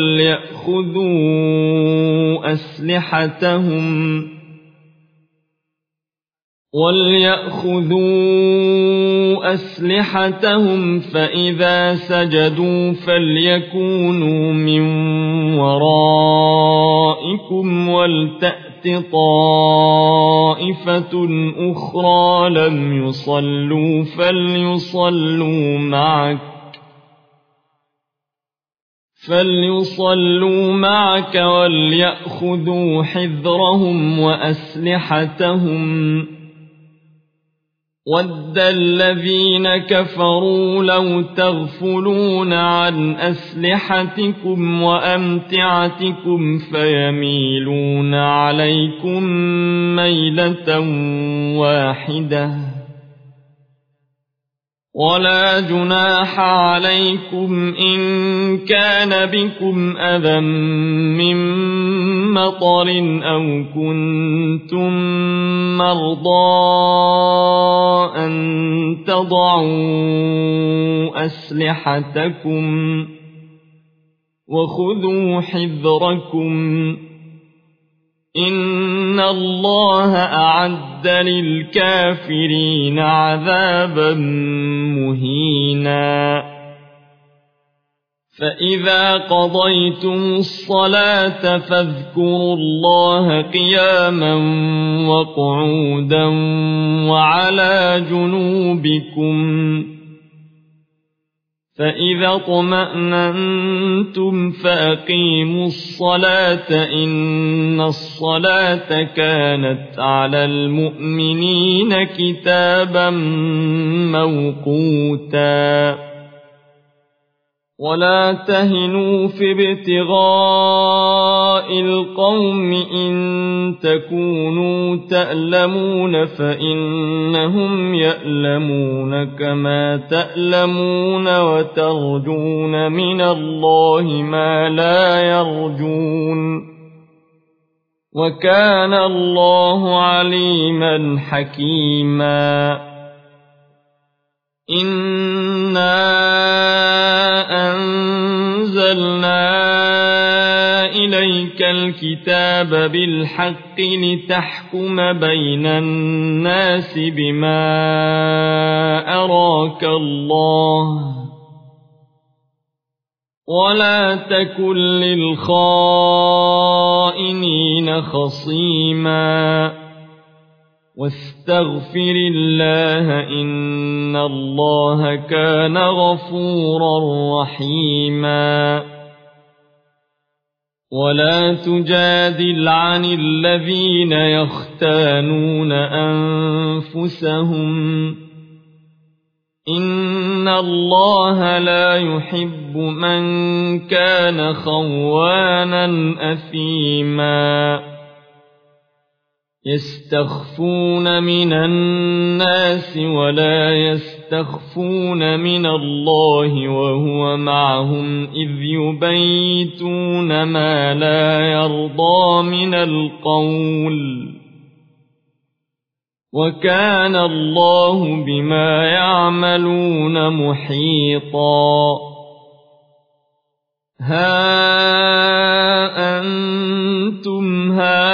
وليأخذوا أسلحتهم وليأخذوا أسلحتهم فإذا سجدوا فليكونوا من ورائكم ولتأت طائفة أخرى لم يصلوا فليصلوا معك فليصلوا معك وليأخذوا حذرهم وأسلحتهم ود الذين كفروا لو تغفلون عن أسلحتكم وأمتعتكم فيميلون عليكم ميلة واحدة ولا جناح عليكم إن كان بكم أذى من مطر أو كنتم مرضى أن تضعوا أسلحتكم وخذوا حذركم إن الله أعد للكافرين عذابا مهينا فإذا قضيتم الصلاة فاذكروا الله قياما وقعودا وعلى جنوبكم فإذا اطمأننتم فأقيموا الصلاة إن الصلاة كانت على المؤمنين كتابا موقوتا ولا تهنوا في ابتغاء القوم إن تكونوا تألمون فإنهم يألمون كما تألمون وترجون من الله ما لا يرجون وكان الله عليما حكيما إنا أنزلنا إليك الكتاب بالحق لتحكم بين الناس بما أراك الله ولا تكن للخائنين خصيما واستغفر الله إن الله كان غفورا رحيما ولا تجادل عن الذين يختانون أنفسهم إن الله لا يحب من كان خوانا أثيما يستخفون من الناس ولا يستخفون من الله وهو معهم إذ يبيتون ما لا يرضى من القول وكان الله بما يعملون محيطا ها أنتم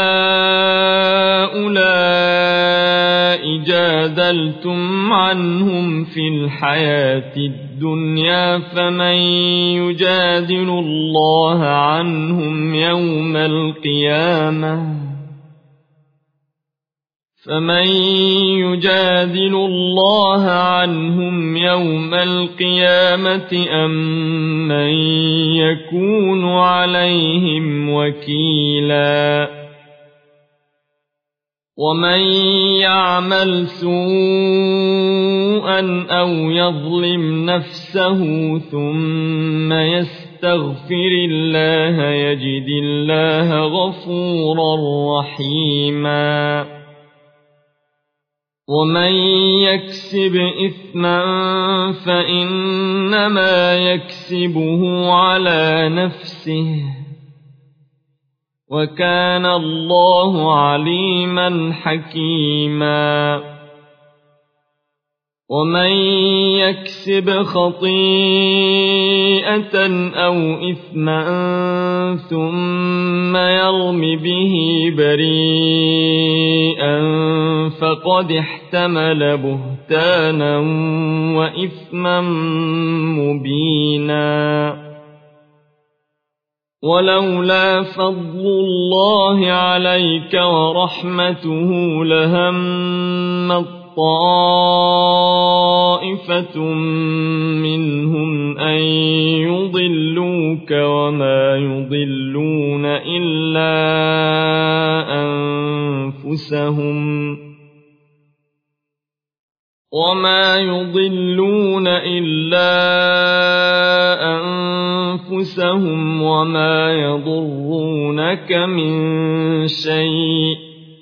هؤلاء جادلتم عنهم في الحياة الدنيا فمن يجادل الله عنهم يوم القيامة فمن يجادل الله عنهم يوم القيامة أم من يكون عليهم وكيلا ومن يعمل سوءا أو يظلم نفسه ثم يستغفر الله يجد الله غفورا رحيما ومن يكسب إثما فإنما يكسبه على نفسه وكان الله عليما حكيما ومن يكسب خطيئة أو إثما ثم يرم به بريئا فقد احتمل بهتانا وإثما مبينا ولولا فضل الله عليك ورحمته لهم طائفة منهم أن يضلوك وما يضلون إلا أنفسهم وما يضلون إلا أنفسهم وما يضرونك من شيء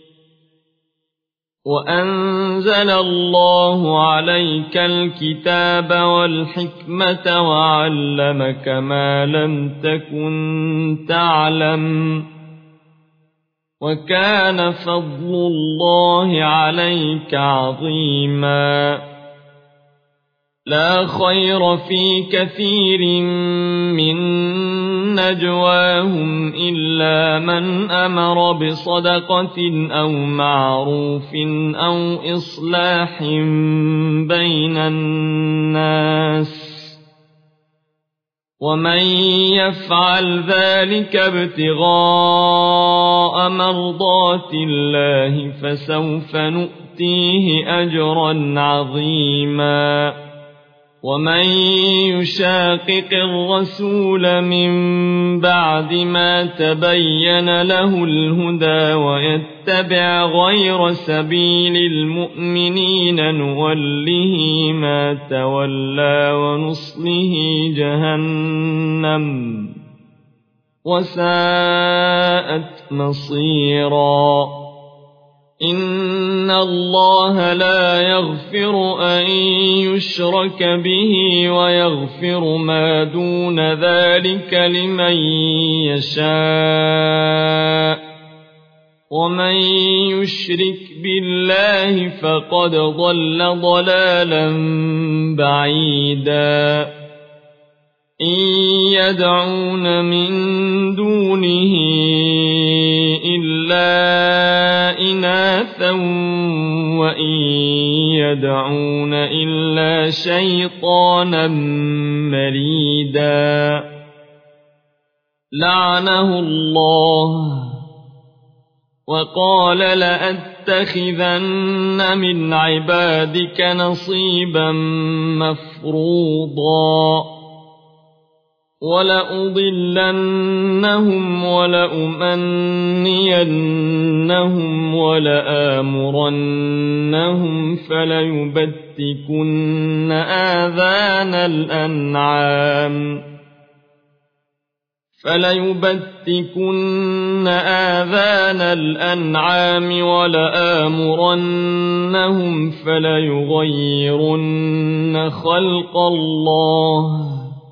وأنزل الله عليك الكتاب والحكمة وعلمك ما لم تكن تعلم وكان فضل الله عليك عظيما لا خير في كثير من نجواهم إلا من أمر بصدقة أو معروف أو إصلاح بين الناس ومن يفعل ذلك ابتغاء مرضات الله فسوف نؤتيه أجرا عظيما ومن يشاقق الرسول من بعد ما تبين له الهدى ويتبع غير سبيل المؤمنين نوله ما تولى ونصله جهنم وساءت مصيرا إن الله لا يغفر أن يشرك به ويغفر ما دون ذلك لمن يشاء ومن يشرك بالله فقد ضل ضلالا بعيدا إن يدعون من دونه إلا إناثا وإن يدعون إلا شيطانا مريدا لعنه الله وقال لأتخذن من عبادك نصيبا مفروضا ولأضلنهم ولأمنينهم ولآمرنهم فليبتكن آذان الأنعام فليبتكن آذان الأنعام ولآمرنهم فليغيرن خلق الله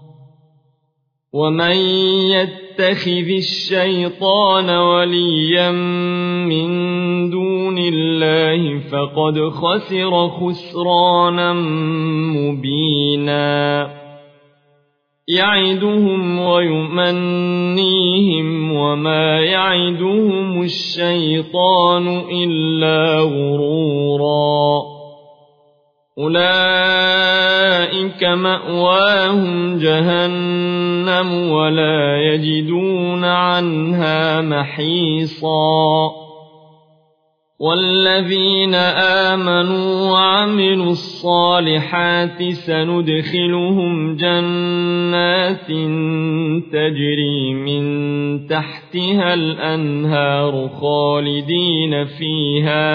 ومن يتخذ الشيطان وليا من دون الله فقد خسر خسرانا مبينا يعدهم ويمنيهم وما يعدهم الشيطان إلا غرورا أولئك مأواهم جهنم ولا يجدون عنها محيصا والذين آمنوا وعملوا الصالحات سندخلهم جنات تجري من تحتها الأنهار خالدين فيها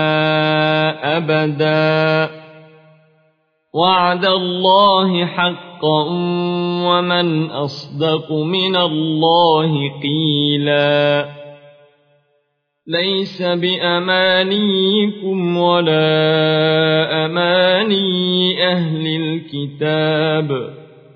أبدا وعد الله حقا ومن أصدق من الله قيلا ليس بأمانيكم ولا أماني أهل الكتاب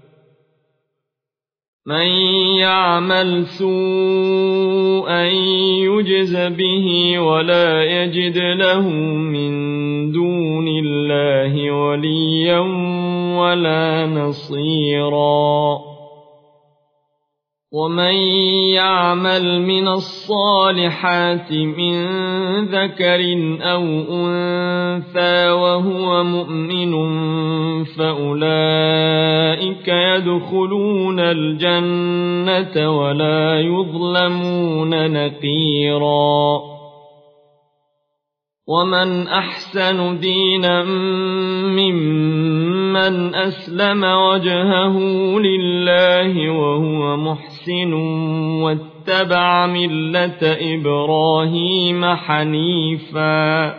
من يعمل سوءا يجز به ولا يجد له من دون الله وليا ولا نصيرا ومن يعمل من الصالحات من ذكر أو أنثى وهو مؤمن فأولئك يدخلون الجنة ولا يظلمون نقيرا ومن أحسن دينا ممن أسلم وجهه لله وهو محسن واتبع ملة إبراهيم حنيفا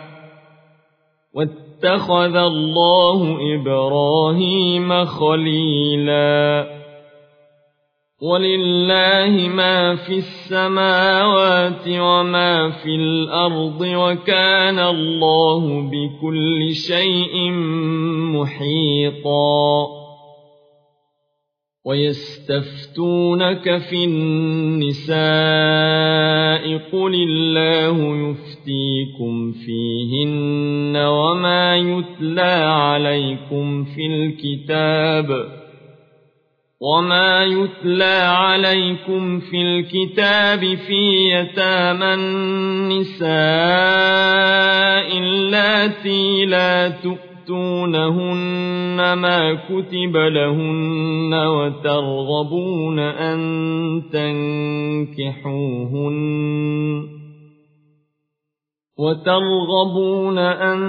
واتخذ الله إبراهيم خليلا ولله ما في السماوات وما في الأرض وكان الله بكل شيء محيطا ويستفتونك في النساء قل الله يفتيكم فيهن وما يتلى عليكم في الكتاب وما يتلى عليكم في الكتاب في يتامى النساء اللاتي لا تؤتونهن ما كتب لهن وترغبون أن تنكحوهن وترغبون أن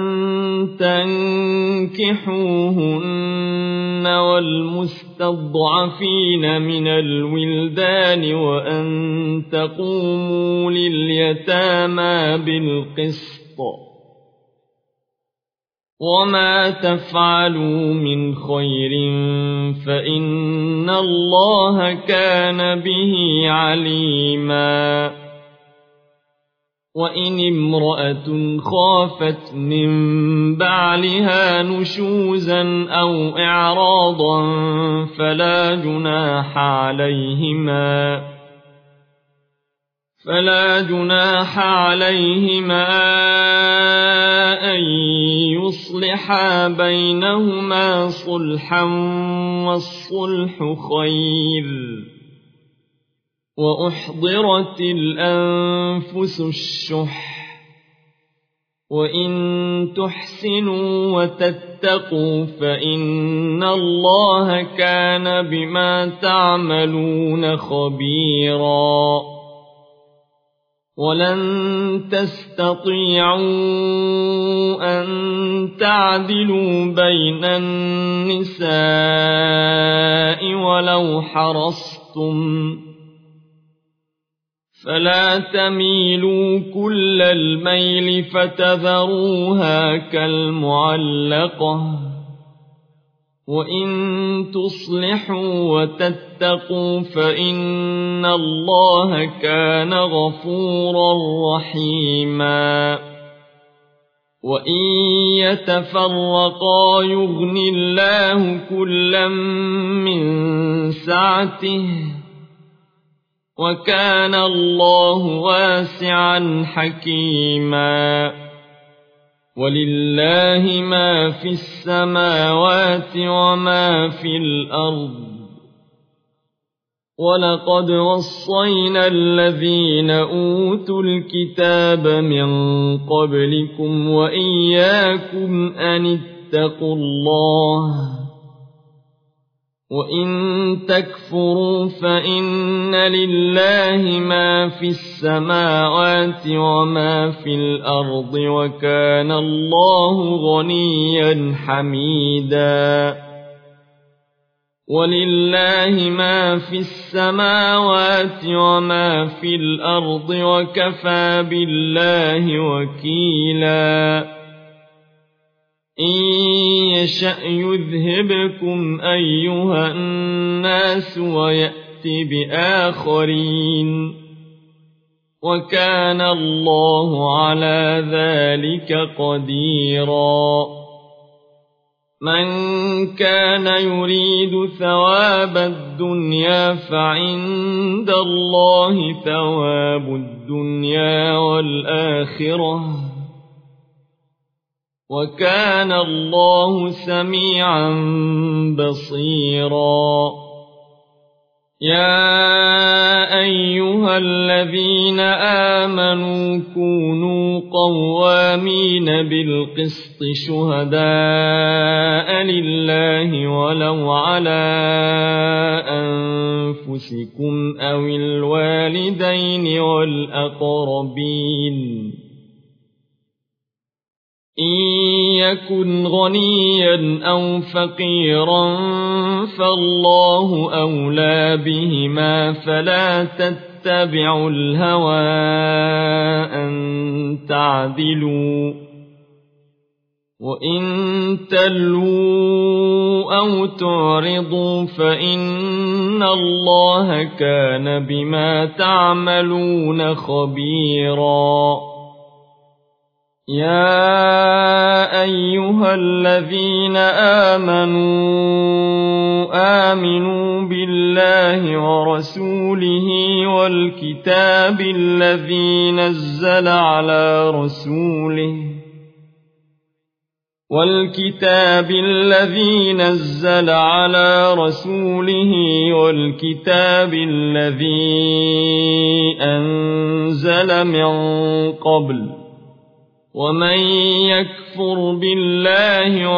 تنكحوهن والمستضعفين من الولدان وأن تقوموا لليتامى بالقسط وما تفعلوا من خير فإن الله كان به عليما وإن امرأة خافت من بعلها نشوزا أو إعراضا فلا جناح عليهما فلا جناح عليهما أن يصلحا بينهما صلحا والصلح خير وأحضرت الأنفس الشح وإن تحسنوا وتتقوا فإن الله كان بما تعملون خبيرا ولن تستطيعوا أن تعدلوا بين النساء ولو حرصتم، فلا تميلوا كل الميل فتذروها كالمعلقة، وإن تصلحوا وتتقوا فإن الله كان غفورا رحيما. وإن يتفرقا يغن الله كلا من سعته، وكان الله واسعا حكيما. ولله ما في السماوات وما في الأرض، ولقد وصينا الذين أوتوا الكتاب من قبلكم وإياكم أن اتقوا الله، وإن تكفروا فإن لله ما في السماوات وما في الأرض، وكان الله غنيا حميدا. ولله ما في السماوات وما في الأرض، وكفى بالله وكيلا. إن يشأ يذهبكم أيها الناس ويأت بآخرين، وكان الله على ذلك قديرا. من كان يريد ثواب الدنيا فعند الله ثواب الدنيا والآخرة، وكان الله سميعا بصيرا. يا أيها الذين آمنوا كونوا قوامين بالقسط شهداء لله ولو على أنفسكم أو الوالدين والأقربين. إن يكن غنيا أو فقيرا فالله أولى بهما، فلا تتبعوا الهوى أن تعدلوا، وإن تلووا أو تعرضوا فإن الله كان بما تعملون خبيرا. يا أيها الذين آمنوا آمنوا بالله ورسوله والكتاب الذي نزل على رسوله والكتاب الذي نزل على رسوله والكتاب الذي أنزل من قبل، ومن يكفر بالله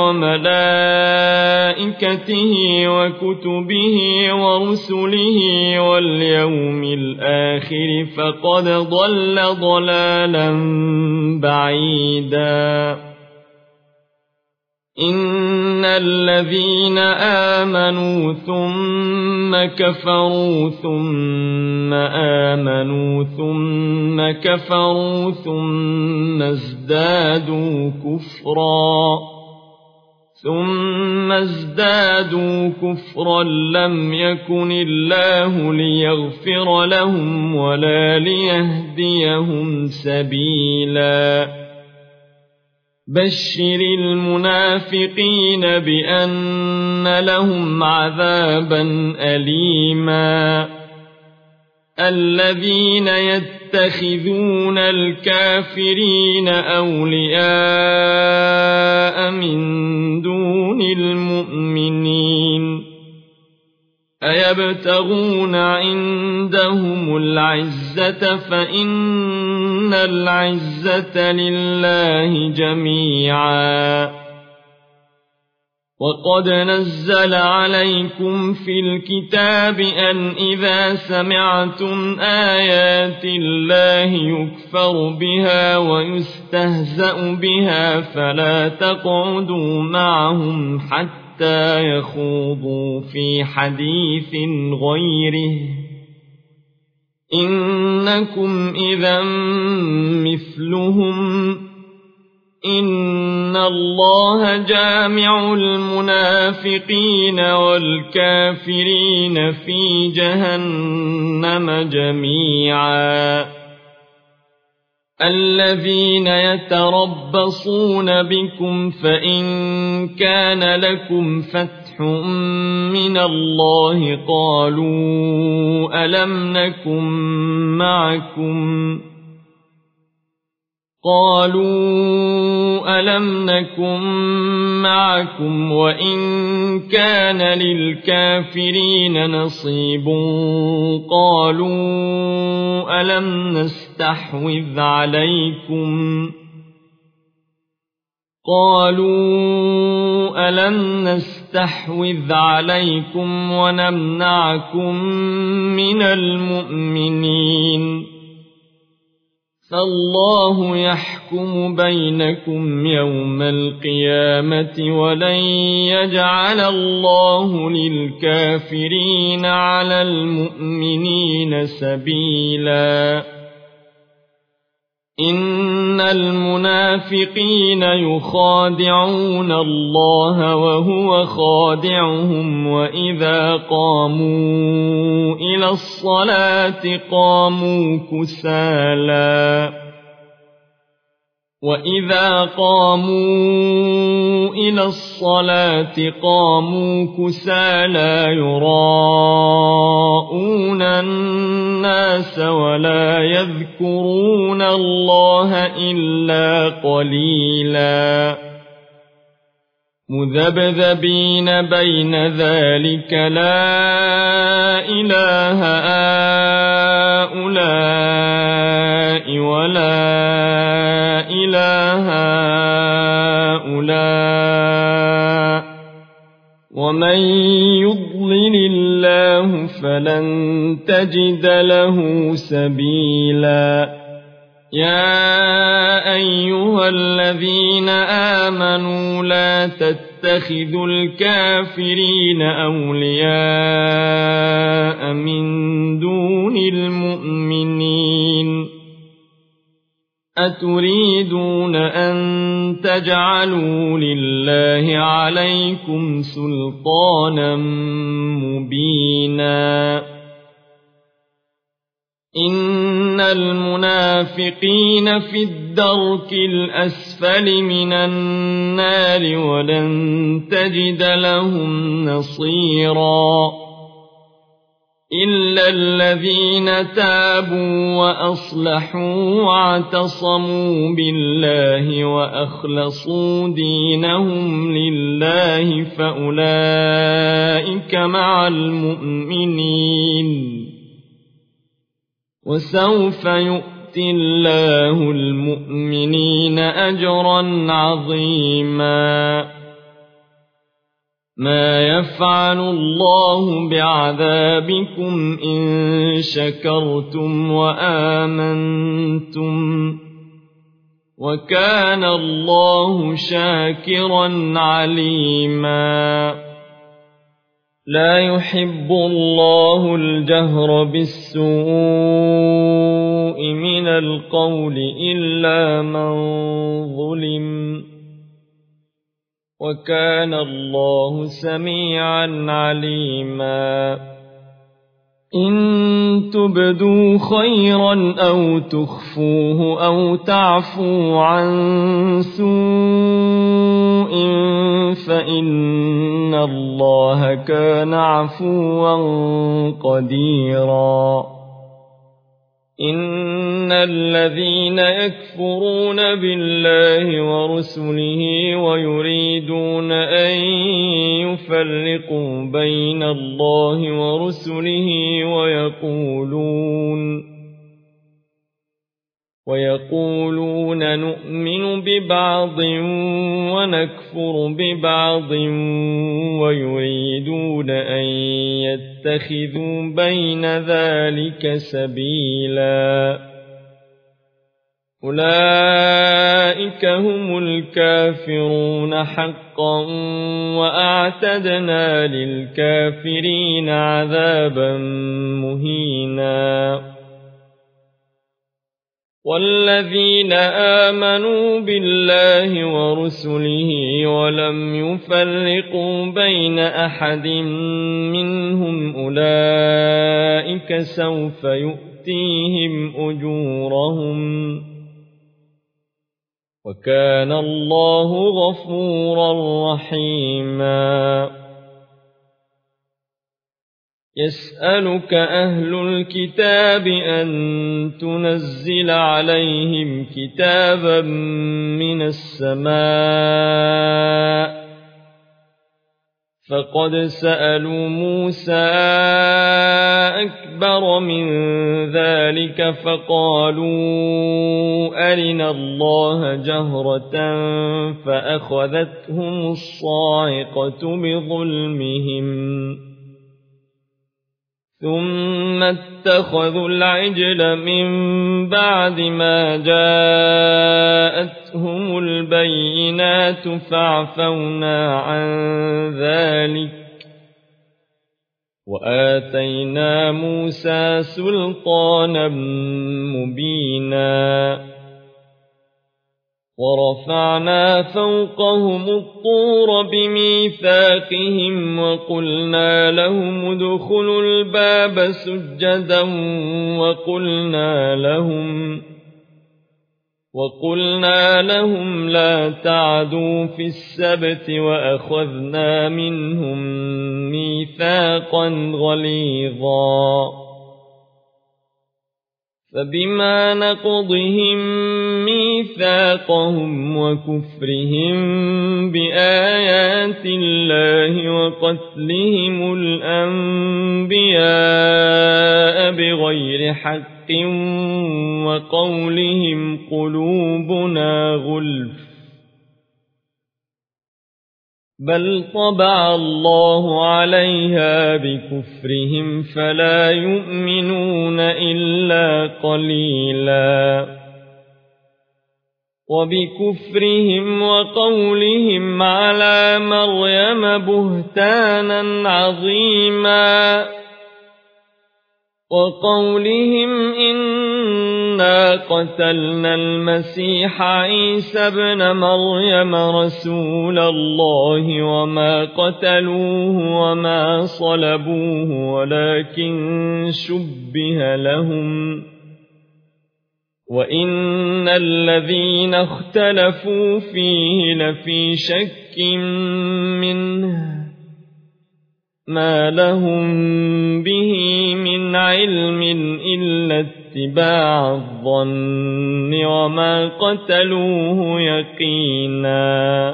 وملائكته وكتبه ورسله واليوم الآخر فقد ضل ضلالا بعيدا. إن الذين آمنوا ثم كفروا ثم آمنوا ثم كفروا ثم ازدادوا كفرا ثم ازدادوا كفرا لم يكن الله ليغفر لهم ولا ليهديهم سبيلا. بشر المنافقين بأن لهم عذابا أليما. الذين يتخذون الكافرين أولياء من دون المؤمنين أيبتغون عندهم العزة فإن العزة لله جميعا. وقد نزل عليكم في الكتاب أن إذا سمعتم آيات الله يكفر بها ويستهزأ بها فلا تقعدوا معهم حتى يخوضوا في حديث غيره إنكم إذا مثلهم إن الله جامع المنافقين والكافرين في جهنم جميعا الذين يتربصون بكم فإن كان لكم فتح من الله قالوا ألم نكن معكم قالوا ألم نكن معكم وإن كان للكافرين نصيب قالوا ألم نستحوذ عليكم قالوا ألم نستحوذ عليكم ونمنعكم من المؤمنين فالله يحكم بينكم يوم القيامة ولن يجعل الله للكافرين على المؤمنين سبيلا إن المنافقين يخادعون الله وهو خادعهم وإذا قاموا إلى الصلاة قاموا كسالى وإذا قاموا إلى الصلاة قاموا كسالى يراءون الناس ولا يذكرون الله إلا قليلا مذبذبين بين ذلك لا إله هؤلاء ولا إله هؤلاء ومن يضلل الله فلن تجد له سبيلا يا أيها الذين آمنوا لا تتخذوا الكافرين أولياء من دون المؤمنين أتريدون أن تجعلوا لله عليكم سلطانا مبينا إن المنافقين في الدرك الأسفل من النار ولن تجد لهم نصيرا إلا الذين تابوا وأصلحوا واعتصموا بالله وأخلصوا دينهم لله فأولئك مع المؤمنين وسوف يؤتي الله المؤمنين أجرا عظيما ما يفعل الله بعذابكم إن شكرتم وآمنتم وكان الله شاكرا عليما لا يحب الله الجهر بالسوء من القول إلا من ظلم وكان الله سميعا عليما إن تبدوا خيرا أو تخفوه أو تعفوا عن سوء فإن الله كان عفوا قديرا إن الذين يكفرون بالله ورسله ويريدون أن يفرقوا بين الله ورسله ويقولون ويقولون نؤمن ببعض ونكفر ببعض ويريدون أن يتخذوا بين ذلك سبيلا أولئك هم الكافرون حقا وأعتدنا للكافرين عذابا مهينا والذين آمنوا بالله ورسله ولم يفرقوا بين أحد منهم أولئك سوف يؤتيهم أجورهم وكان الله غفورا رحيما يسألك أهل الكتاب أن تنزل عليهم كتابا من السماء فقد سألوا موسى أكبر من ذلك فقالوا أرنا الله جهرة فأخذتهم الصاعقة بظلمهم ثم اتخذوا العجل من بعد ما جاءتهم البينات فاعفونا عن ذلك وآتينا موسى سلطانا مبينا ورفعنا فوقهم الطور بميثاقهم وقلنا لهم ادخلوا الباب سجدا وقلنا لهم وقلنا لهم لا تعدوا في السبت وأخذنا منهم ميثاقا غليظا فبما نقضهم ميثاقهم وكفرهم بآيات الله وقتلهم الأنبياء بغير حق وقولهم قلوبنا غلف بل طبع الله عليها بكفرهم فلا يؤمنون إلا قليلا وبكفرهم وقولهم على مريم بهتانا عظيما وقولهم إنا قتلنا المسيح عيسى ابن مريم رسول الله وما قتلوه وما صلبوه ولكن شبه لهم وإن الذين اختلفوا فيه لفي شك منه ما لهم به من علم إلا اتباع الظن وما قتلوه يقينا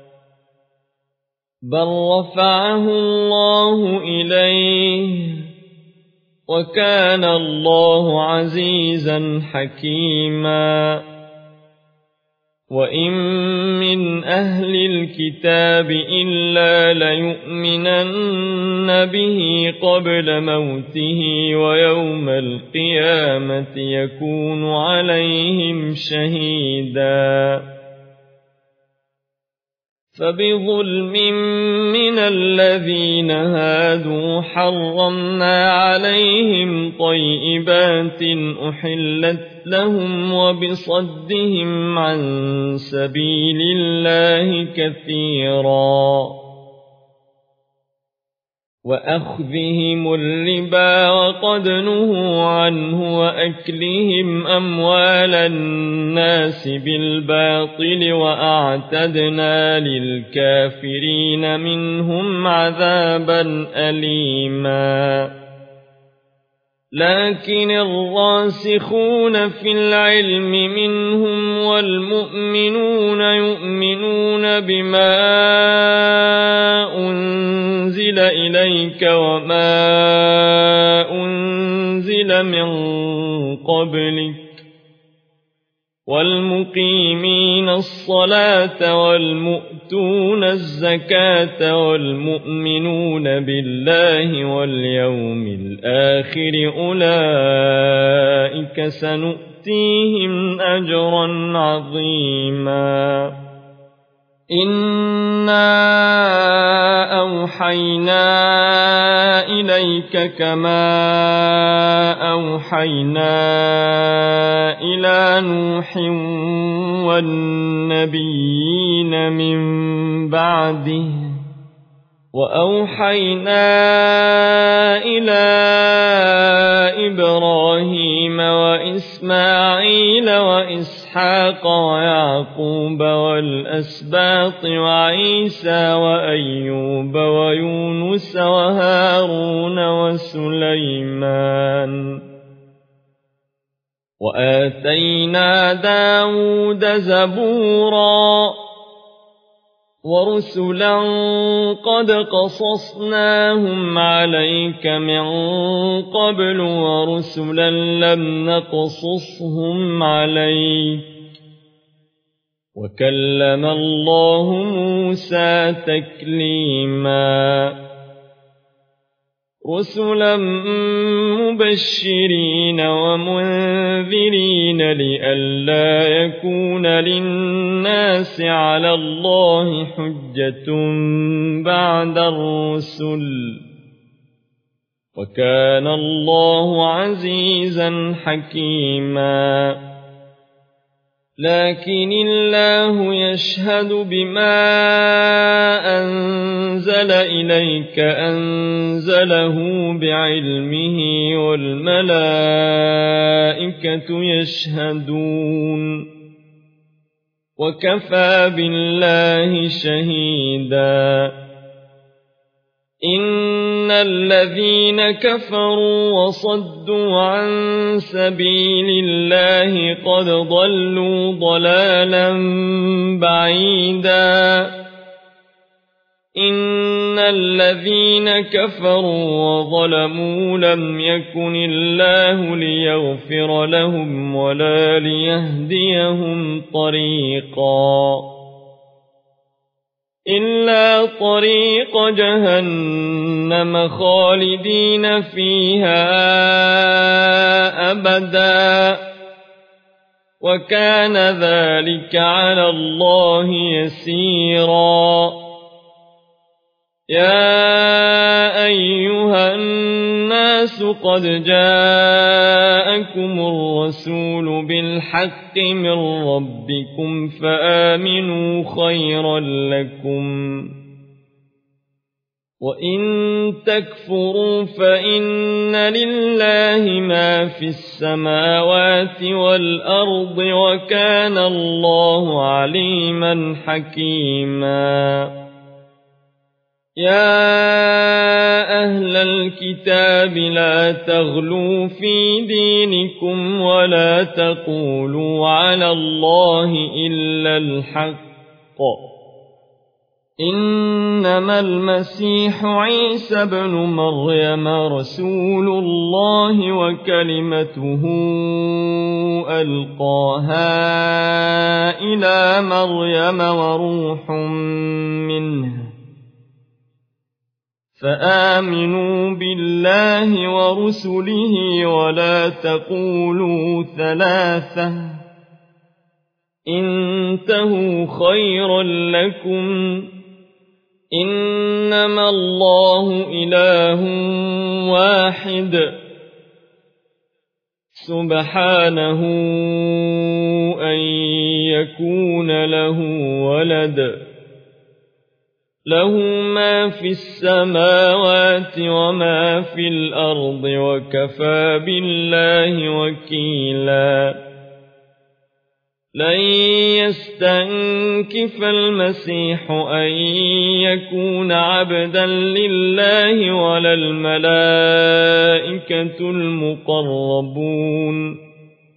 بل رفعه الله إليه وكان الله عزيزا حكيما وإن من أهل الكتاب إلا ليؤمنن به قبل موته ويوم القيامة يكون عليهم شهيدا فبظلم من الذين هادوا حرمنا عليهم طيبات أحلت لهم وبصدهم عن سبيل الله كثيرا وأخذهم الربا وقد نهوا عنه وأكلهم أموال الناس بالباطل وأعتدنا للكافرين منهم عذابا أليما لكن الراسخون في العلم منهم والمؤمنون يؤمنون بما أنزل إليك وما أنزل من قبلك والمقيمين الصلاة والمؤتون الزكاة والمؤمنون بالله واليوم الآخر أولئك سنؤتيهم أجرا عظيما إنا أوحينا إليك كما أوحينا إلى نوح والنبيين من بعده وأوحينا إلى إبراهيم وإسماعيل وإسحاق ويعقوب والأسباط وعيسى وأيوب ويونس وهارون وسليمان وآتينا داود زبورا ورسلا قد قصصناهم عليك من قبل ورسلا لم نقصصهم عليك وكلم الله موسى تكليما رسلا مبشرين ومنذرين لئلا يكون للناس على الله حجة بعد الرسل وكان الله عزيزا حكيما لكن الله يشهد بما أنزل إليك أنزله بعلمه والملائكة يشهدون وكفى بالله شهيدا إن الذين كفروا وصدوا عن سبيل الله قد ضلوا ضلالا بعيدا إن الذين كفروا وظلموا لم يكن الله ليغفر لهم ولا ليهديهم طريقا إلا طريق جهنم خالدين فيها أبدا وكان ذلك على الله يسيرا يا أيها الناس قد جاءكم الرسول بالحق من ربكم فآمنوا خيرا لكم وإن تكفروا فإن لله ما في السماوات والأرض وكان الله عليما حكيما يا أهل الكتاب لا تغلوا في دينكم ولا تقولوا على الله إلا الحق إنما المسيح عيسى ابن مريم رسول الله وكلمته ألقاها إلى مريم وروح منه فآمنوا بالله ورسله ولا تقولوا ثلاثة انتهوا خيرا لكم إنما الله إله واحد سبحانه أن يكون له ولد له ما في السماوات وما في الأرض وكفى بالله وكيلا لن يستنكف المسيح أن يكون عبدا لله ولا الملائكة المقربون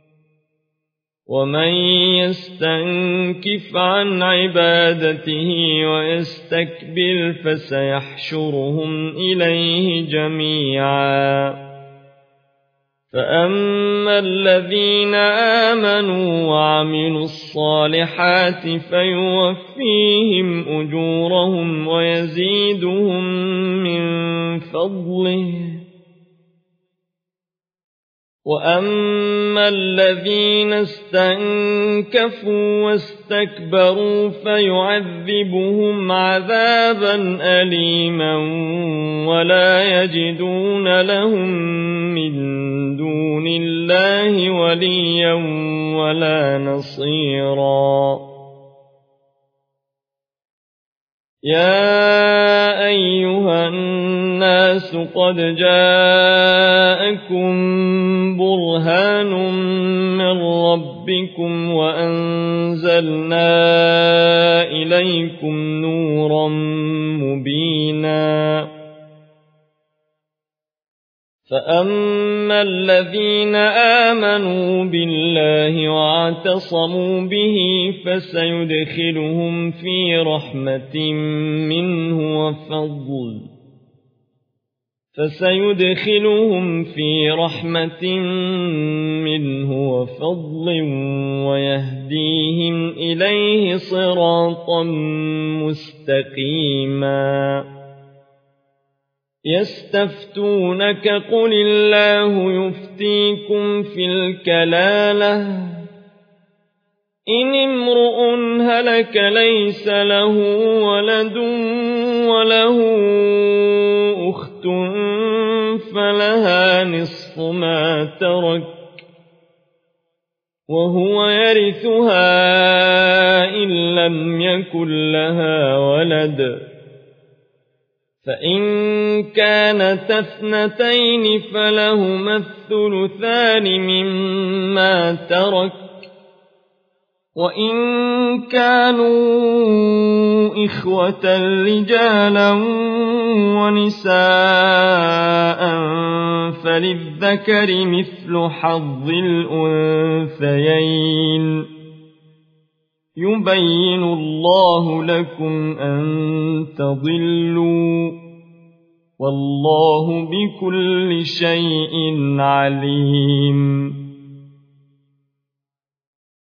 ومن يستنكف عن عبادته ويستكبر فسيحشرهم إليه جميعا فأما الذين آمنوا وعملوا الصالحات فيوفيهم أجورهم ويزيدهم من فضله، وأما الذين استنكفوا واستكبروا فيعذبهم عذابا أليما ولا يجدون لهم من دون الله وليا ولا نصيرا. يا أيها الناس قد جاءكم برهان من ربكم وأنزلنا إليكم نورا مبينا. فأما الذين آمنوا بالله واعتصموا به فسيدخلهم في رحمة منه وفضل فسيدخلهم في رحمة منه وفضل ويهديهم إليه صراطا مستقيما. يستفتونك قل الله يفتيكم في الكلالة إن امرؤ هلك ليس له ولد وله أخت فلها نصف ما ترك وهو يرثها إن لم يكن لها ولد، فإن كانت اثنتين فلهما الثلثان مما ترك، وإن كانوا إخوة رجالا ونساء فللذكر مثل حظ الأنثيين. يبين الله لكم أن تضلوا والله بكل شيء عليم.